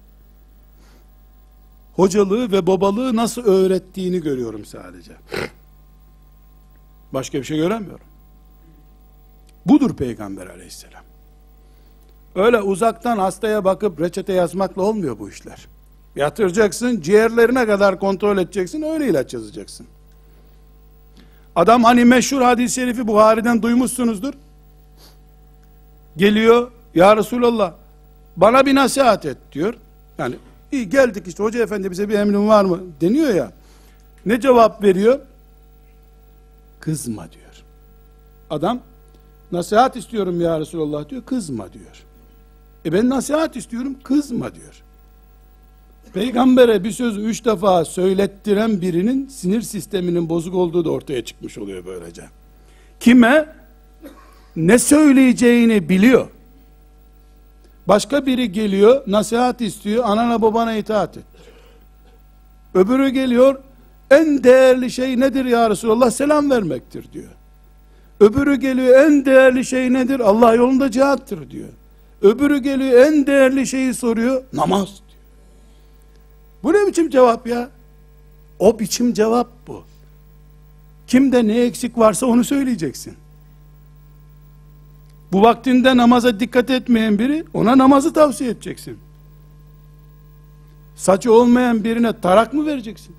Hocalığı ve babalığı nasıl öğrettiğini görüyorum sadece. Başka bir şey göremiyorum. Budur Peygamber aleyhisselam. Öyle uzaktan hastaya bakıp reçete yazmakla olmuyor bu işler. Yatıracaksın, ciğerlerine kadar kontrol edeceksin, öyle ilaç yazacaksın. Adam hani meşhur hadis-i şerifi Buhari'den duymuşsunuzdur. Geliyor, ya Resulallah bana bir nasihat et diyor. Yani iyi geldik işte, hoca efendi bize bir emrin var mı deniyor ya. Ne cevap veriyor? Kızma diyor. Adam Nasihat istiyorum ya Resulallah diyor. Kızma diyor. E ben nasihat istiyorum, kızma diyor. Peygambere bir sözü üç defa söylettiren birinin sinir sisteminin bozuk olduğu da ortaya çıkmış oluyor böylece. Kime ne söyleyeceğini biliyor. Başka biri geliyor, nasihat istiyor, anana babana itaat et. Öbürü geliyor, en değerli şey nedir ya Resulallah? Selam vermektir diyor. Öbürü geliyor, en değerli şey nedir? Allah yolunda cihattır diyor. Öbürü geliyor, en değerli şeyi soruyor, namaz diyor. Bu ne biçim cevap ya? O biçim cevap bu. Kimde ne eksik varsa onu söyleyeceksin. Bu vaktinde namaza dikkat etmeyen biri, ona namazı tavsiye edeceksin. Saçı olmayan birine tarak mı vereceksin?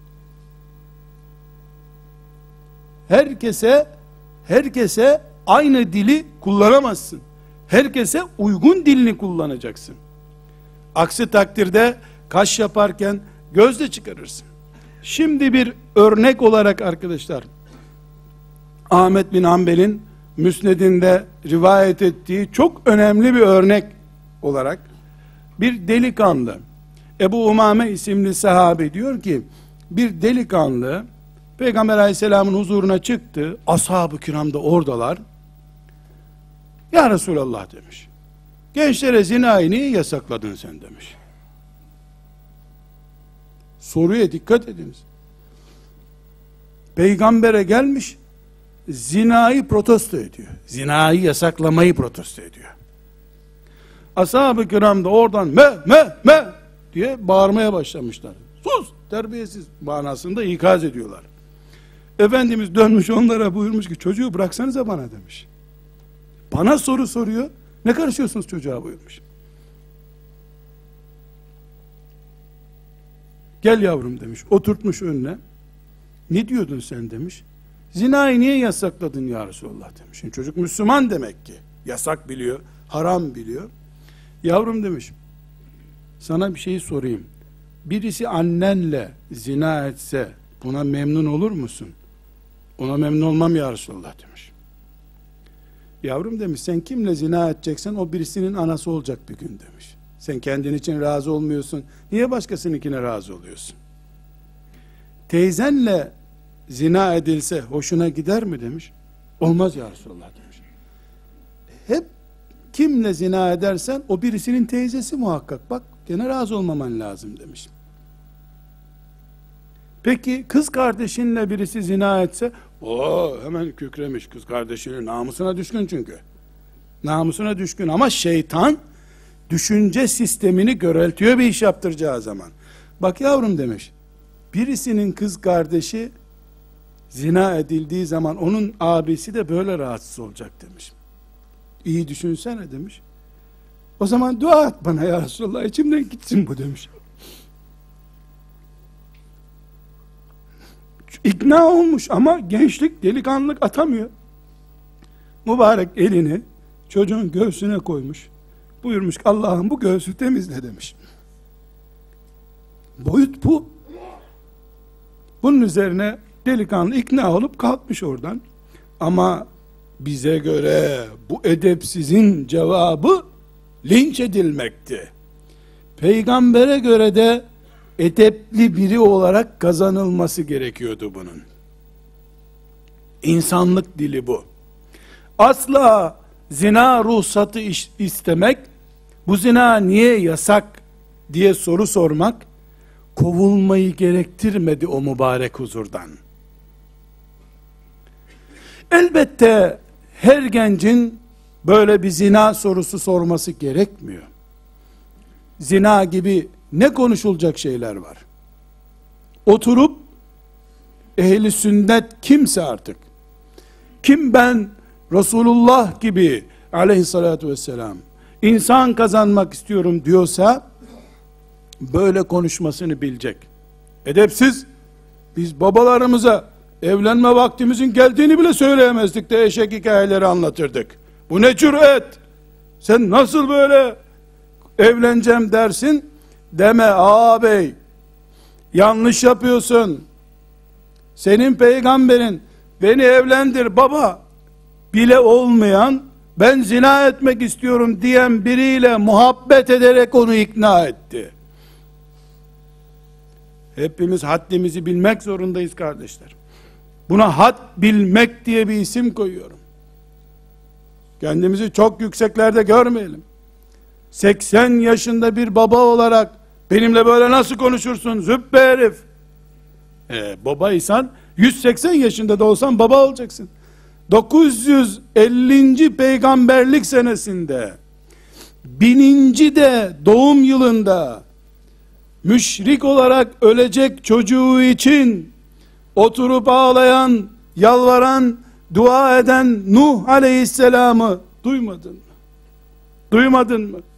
Herkese, herkese aynı dili kullanamazsın. Herkese uygun dilini kullanacaksın. Aksi takdirde kaş yaparken göz de çıkarırsın. Şimdi bir örnek olarak arkadaşlar, Ahmet bin Hanbel'in Müsned'inde rivayet ettiği çok önemli bir örnek olarak, bir delikanlı, Ebu Umame isimli sahabe diyor ki, bir delikanlı Peygamber aleyhisselamın huzuruna çıktı, ashab-ı kiram da oradalar. Ya Resulallah demiş, gençlere zinayı niye yasakladın sen demiş. Soruya dikkat ediniz. Peygambere gelmiş, zinayı protesto ediyor. Zinayı yasaklamayı protesto ediyor. Ashab-ı kiram da oradan me me me diye bağırmaya başlamışlar. Sus, terbiyesiz manasında ikaz ediyorlar. Efendimiz dönmüş onlara, buyurmuş ki çocuğu bıraksanıza bana demiş. Bana soru soruyor, ne karışıyorsunuz çocuğa buyurmuş. Gel yavrum demiş, oturtmuş önüne. Ne diyordun sen demiş. Zinayı niye yasakladın ya Resulallah demiş. Şimdi çocuk Müslüman demek ki. Yasak biliyor, haram biliyor. Yavrum demiş, sana bir şey sorayım. Birisi annenle zina etse buna memnun olur musun? Ona memnun olmam ya Resulallah demiş. Yavrum demiş, sen kimle zina edeceksen o birisinin anası olacak bir gün demiş. Sen kendin için razı olmuyorsun. Niye başkasınınkine razı oluyorsun? Teyzenle zina edilse hoşuna gider mi demiş. Olmaz ya Resulallah demiş. Hep kimle zina edersen o birisinin teyzesi muhakkak. Bak gene razı olmaman lazım demiş. Peki kız kardeşinle birisi zina etse, o hemen kükremiş, kız kardeşinin namusuna düşkün çünkü. Namusuna düşkün ama şeytan düşünce sistemini köreltiyor bir iş yaptıracağı zaman. Bak yavrum demiş, birisinin kız kardeşi zina edildiği zaman onun abisi de böyle rahatsız olacak demiş. İyi düşünsene demiş. O zaman dua et bana ya Resulallah, içimden gitsin bu demiş. İkna olmuş ama gençlik, delikanlılık atamıyor. Mübarek elini çocuğun göğsüne koymuş. Buyurmuş ki Allah'ım bu göğsü temizle demiş. Boyut bu. Bunun üzerine delikanlı ikna olup kalkmış oradan. Ama bize göre bu edepsizin cevabı linç edilmekti. Peygambere göre de edepli biri olarak kazanılması gerekiyordu bunun. İnsanlık dili bu. Asla zina ruhsatı istemek, bu zina niye yasak diye soru sormak, kovulmayı gerektirmedi o mübarek huzurdan. Elbette her gencin böyle bir zina sorusu sorması gerekmiyor. Zina gibi ne konuşulacak şeyler var. Oturup ehli sünnet kimse artık, kim ben Resulullah gibi aleyhissalatü vesselam insan kazanmak istiyorum diyorsa böyle konuşmasını bilecek. Edepsiz, biz babalarımıza evlenme vaktimizin geldiğini bile söyleyemezdik de eşek hikayeleri anlatırdık. Bu ne cüret? Sen nasıl böyle evleneceğim dersin? Deme ağabey, yanlış yapıyorsun. Senin peygamberin beni evlendir baba bile olmayan ben zina etmek istiyorum diyen biriyle muhabbet ederek onu ikna etti. Hepimiz haddimizi bilmek zorundayız kardeşler. Buna had bilmek diye bir isim koyuyorum. Kendimizi çok yükseklerde görmeyelim. seksen yaşında bir baba olarak benimle böyle nasıl konuşursun züppe herif? Ee, babaysan yüz seksen yaşında da olsan baba olacaksın. dokuz yüz ellinci peygamberlik senesinde bininci de doğum yılında müşrik olarak ölecek çocuğu için oturup ağlayan, yalvaran, dua eden Nuh aleyhisselamı duymadın mı? Duymadın mı?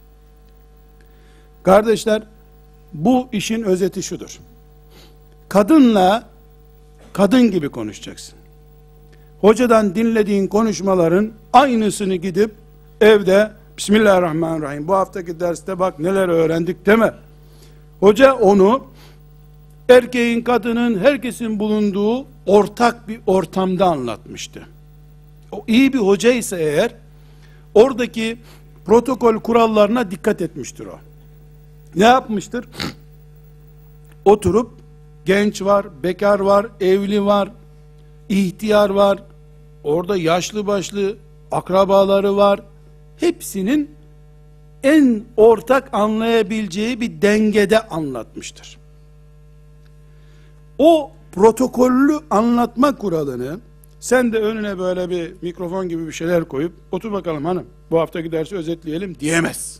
Kardeşler, bu işin özeti şudur. Kadınla kadın gibi konuşacaksın. Hocadan dinlediğin konuşmaların aynısını gidip evde Bismillahirrahmanirrahim bu haftaki derste bak neler öğrendik deme. Hoca onu erkeğin, kadının, herkesin bulunduğu ortak bir ortamda anlatmıştı. O iyi bir hoca ise eğer oradaki protokol kurallarına dikkat etmiştir o. Ne yapmıştır? Oturup genç var, bekar var, evli var, ihtiyar var, orada yaşlı başlı akrabaları var. Hepsinin en ortak anlayabileceği bir dengede anlatmıştır. O protokollü anlatma kuralını sen de önüne böyle bir mikrofon gibi bir şeyler koyup otur bakalım hanım bu haftaki dersi özetleyelim diyemez.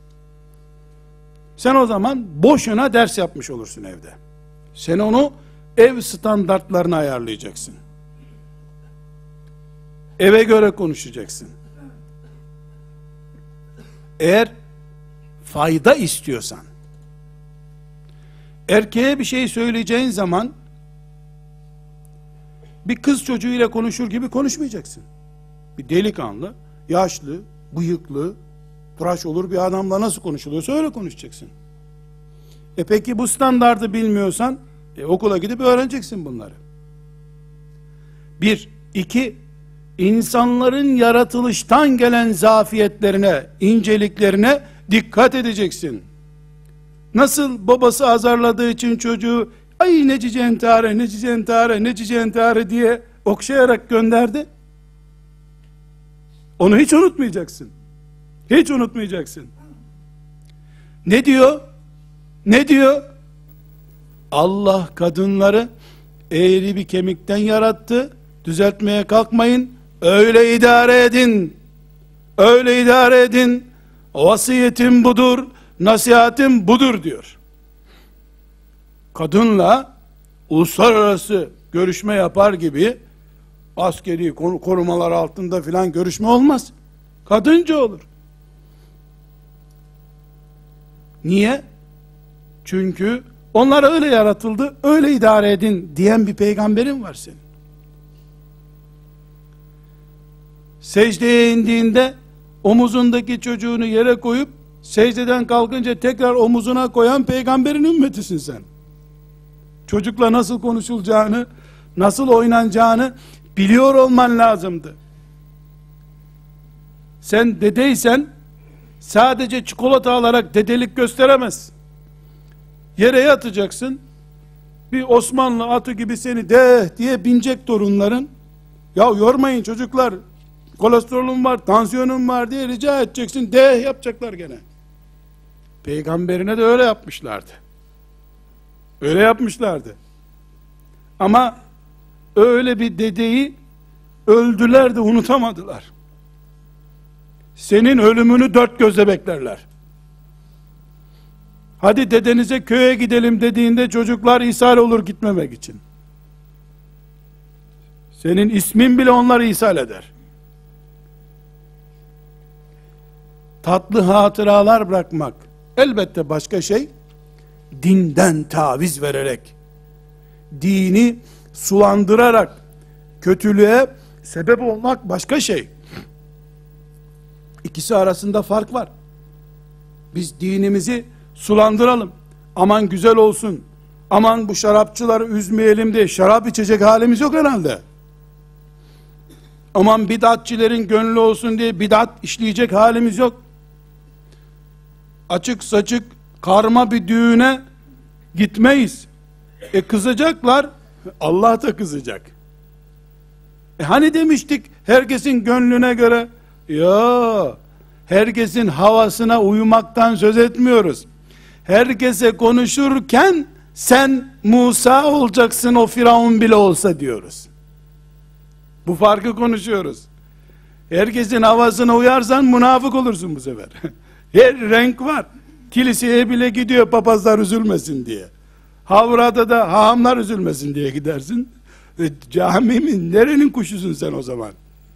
Sen o zaman boşuna ders yapmış olursun evde. Sen onu ev standartlarına ayarlayacaksın. Eve göre konuşacaksın. Eğer fayda istiyorsan, erkeğe bir şey söyleyeceğin zaman bir kız çocuğuyla konuşur gibi konuşmayacaksın. Bir delikanlı, yaşlı, bıyıklı, tıraş olur bir adamla nasıl konuşuluyorsa öyle konuşacaksın. E peki bu standardı bilmiyorsan e, okula gidip öğreneceksin bunları. Bir, iki, insanların yaratılıştan gelen zafiyetlerine, inceliklerine dikkat edeceksin. Nasıl babası azarladığı için çocuğu ay neci centare, neci centare, neci centare diye okşayarak gönderdi. Onu hiç unutmayacaksın. Hiç unutmayacaksın. Ne diyor? Ne diyor? Allah kadınları eğri bir kemikten yarattı. Düzeltmeye kalkmayın. Öyle idare edin. Öyle idare edin. Vasiyetim budur. Nasihatim budur diyor. Kadınla uluslararası görüşme yapar gibi askeri korumalar altında filan görüşme olmaz. Kadınca olur. Niye? Çünkü onlar öyle yaratıldı, öyle idare edin diyen bir peygamberin var senin. Secdeye indiğinde omuzundaki çocuğunu yere koyup secdeden kalkınca tekrar omuzuna koyan peygamberin ümmetisin sen. Çocukla nasıl konuşulacağını, nasıl oynanacağını biliyor olman lazımdı. Sen dedeysen sadece çikolata alarak dedelik gösteremezsin. Yere yatacaksın, bir Osmanlı atı gibi seni de diye binecek torunların, ya yormayın çocuklar, kolesterolüm var, tansiyonum var diye rica edeceksin, de yapacaklar gene. Peygamberine de öyle yapmışlardı. Öyle yapmışlardı. Ama öyle bir dedeyi öldüler de unutamadılar. Senin ölümünü dört gözle beklerler. Hadi dedenize köye gidelim dediğinde çocuklar ishal olur gitmemek için. Senin ismin bile onları ishal eder. Tatlı hatıralar bırakmak elbette başka şey, dinden taviz vererek, dini sulandırarak kötülüğe sebep olmak başka şey. İkisi arasında fark var. Biz dinimizi sulandıralım, aman güzel olsun, aman bu şarapçıları üzmeyelim diye şarap içecek halimiz yok herhalde. Aman bidatçilerin gönlü olsun diye bidat işleyecek halimiz yok. Açık saçık karma bir düğüne gitmeyiz. E kızacaklar, Allah da kızacak. E hani demiştik herkesin gönlüne göre? Ya herkesin havasına uyumaktan söz etmiyoruz. Herkese konuşurken sen Musa olacaksın, o Firavun bile olsa diyoruz. Bu farkı konuşuyoruz. Herkesin havasına uyarsan münafık olursun bu sefer. Her renk var. Kiliseye bile gidiyor papazlar üzülmesin diye. Havrada da hahamlar üzülmesin diye gidersin. E, camimin nerenin kuşusun sen o zaman?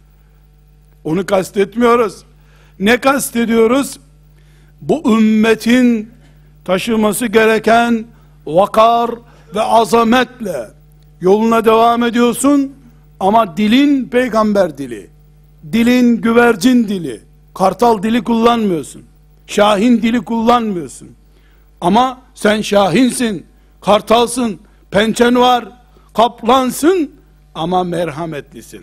Onu kastetmiyoruz. Ne kastediyoruz? Bu ümmetin taşıması gereken vakar ve azametle yoluna devam ediyorsun ama dilin peygamber dili, dilin güvercin dili, kartal dili kullanmıyorsun, şahin dili kullanmıyorsun. Ama sen şahinsin, kartalsın, pençen var, kaplansın ama merhametlisin.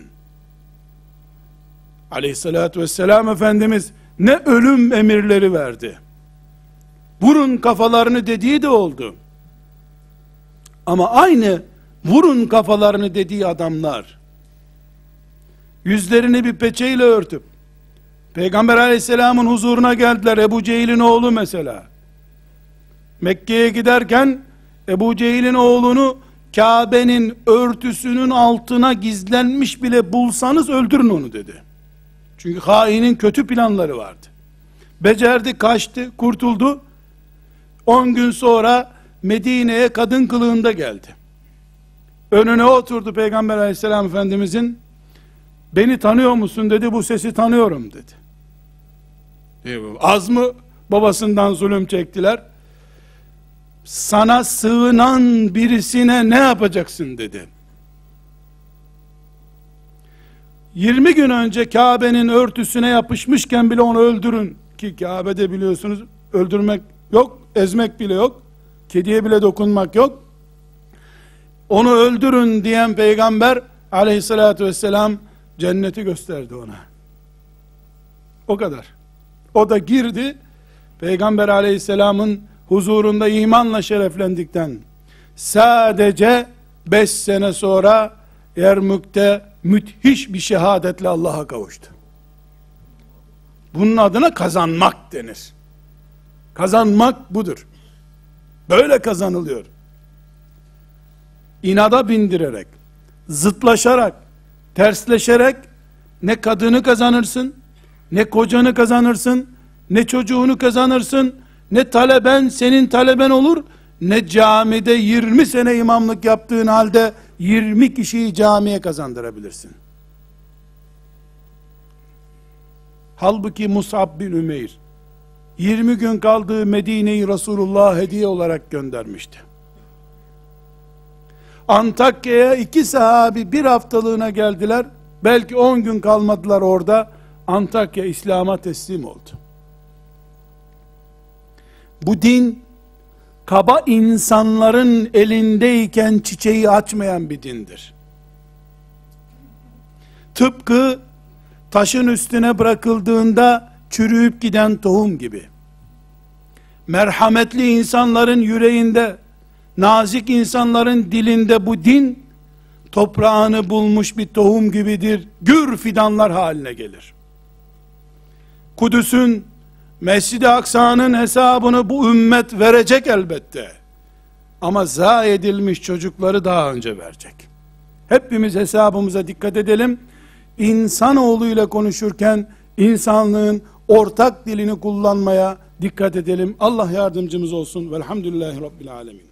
Aleyhissalatü vesselam Efendimiz ne ölüm emirleri verdi. Vurun kafalarını dediği de oldu. Ama aynı vurun kafalarını dediği adamlar yüzlerini bir peçeyle örtüp Peygamber aleyhisselamın huzuruna geldiler. Ebu Cehil'in oğlu mesela. Mekke'ye giderken Ebu Cehil'in oğlunu Kabe'nin örtüsünün altına gizlenmiş bile bulsanız öldürün onu dedi. Çünkü hainin kötü planları vardı. Becerdi, kaçtı, kurtuldu. On gün sonra Medine'ye kadın kılığında geldi. Önüne oturdu Peygamber aleyhisselam Efendimizin. Beni tanıyor musun dedi, bu sesi tanıyorum dedi. E, az mı babasından zulüm çektiler? Sana sığınan birisine ne yapacaksın dedi. yirmi gün önce Kabe'nin örtüsüne yapışmışken bile onu öldürün. Ki Kabe'de biliyorsunuz öldürmek yok, ezmek bile yok. Kediye bile dokunmak yok. Onu öldürün diyen Peygamber aleyhissalatü vesselam cenneti gösterdi ona. O kadar. O da girdi. Peygamber aleyhisselamın huzurunda imanla şereflendikten sadece beş sene sonra Yermük'te müthiş bir şehadetle Allah'a kavuştu. Bunun adına kazanmak denir. Kazanmak budur. Böyle kazanılıyor. İnada bindirerek, zıtlaşarak, tersleşerek ne kadını kazanırsın, ne kocanı kazanırsın, ne çocuğunu kazanırsın, ne taleben senin taleben olur, ne camide yirmi sene imamlık yaptığın halde yirmi kişiyi camiye kazandırabilirsin. Halbuki Mus'ab bin Ümeyr yirmi gün kaldığı Medine'yi Resulullah hediye olarak göndermişti. Antakya'ya iki sahabi bir haftalığına geldiler. Belki on gün kalmadılar orada. Antakya İslam'a teslim oldu. Bu din kaba insanların elindeyken çiçeği açmayan bir dindir. Tıpkı taşın üstüne bırakıldığında çürüyüp giden tohum gibi. Merhametli insanların yüreğinde, nazik insanların dilinde bu din toprağını bulmuş bir tohum gibidir. Gür fidanlar haline gelir. Kudüs'ün, Mescid-i Aksa'nın hesabını bu ümmet verecek elbette. Ama zayi edilmiş çocukları daha önce verecek. Hepimiz hesabımıza dikkat edelim. İnsanoğluyla konuşurken insanlığın ortak dilini kullanmaya dikkat edelim. Allah yardımcımız olsun. Velhamdülillahi Rabbil Alemin.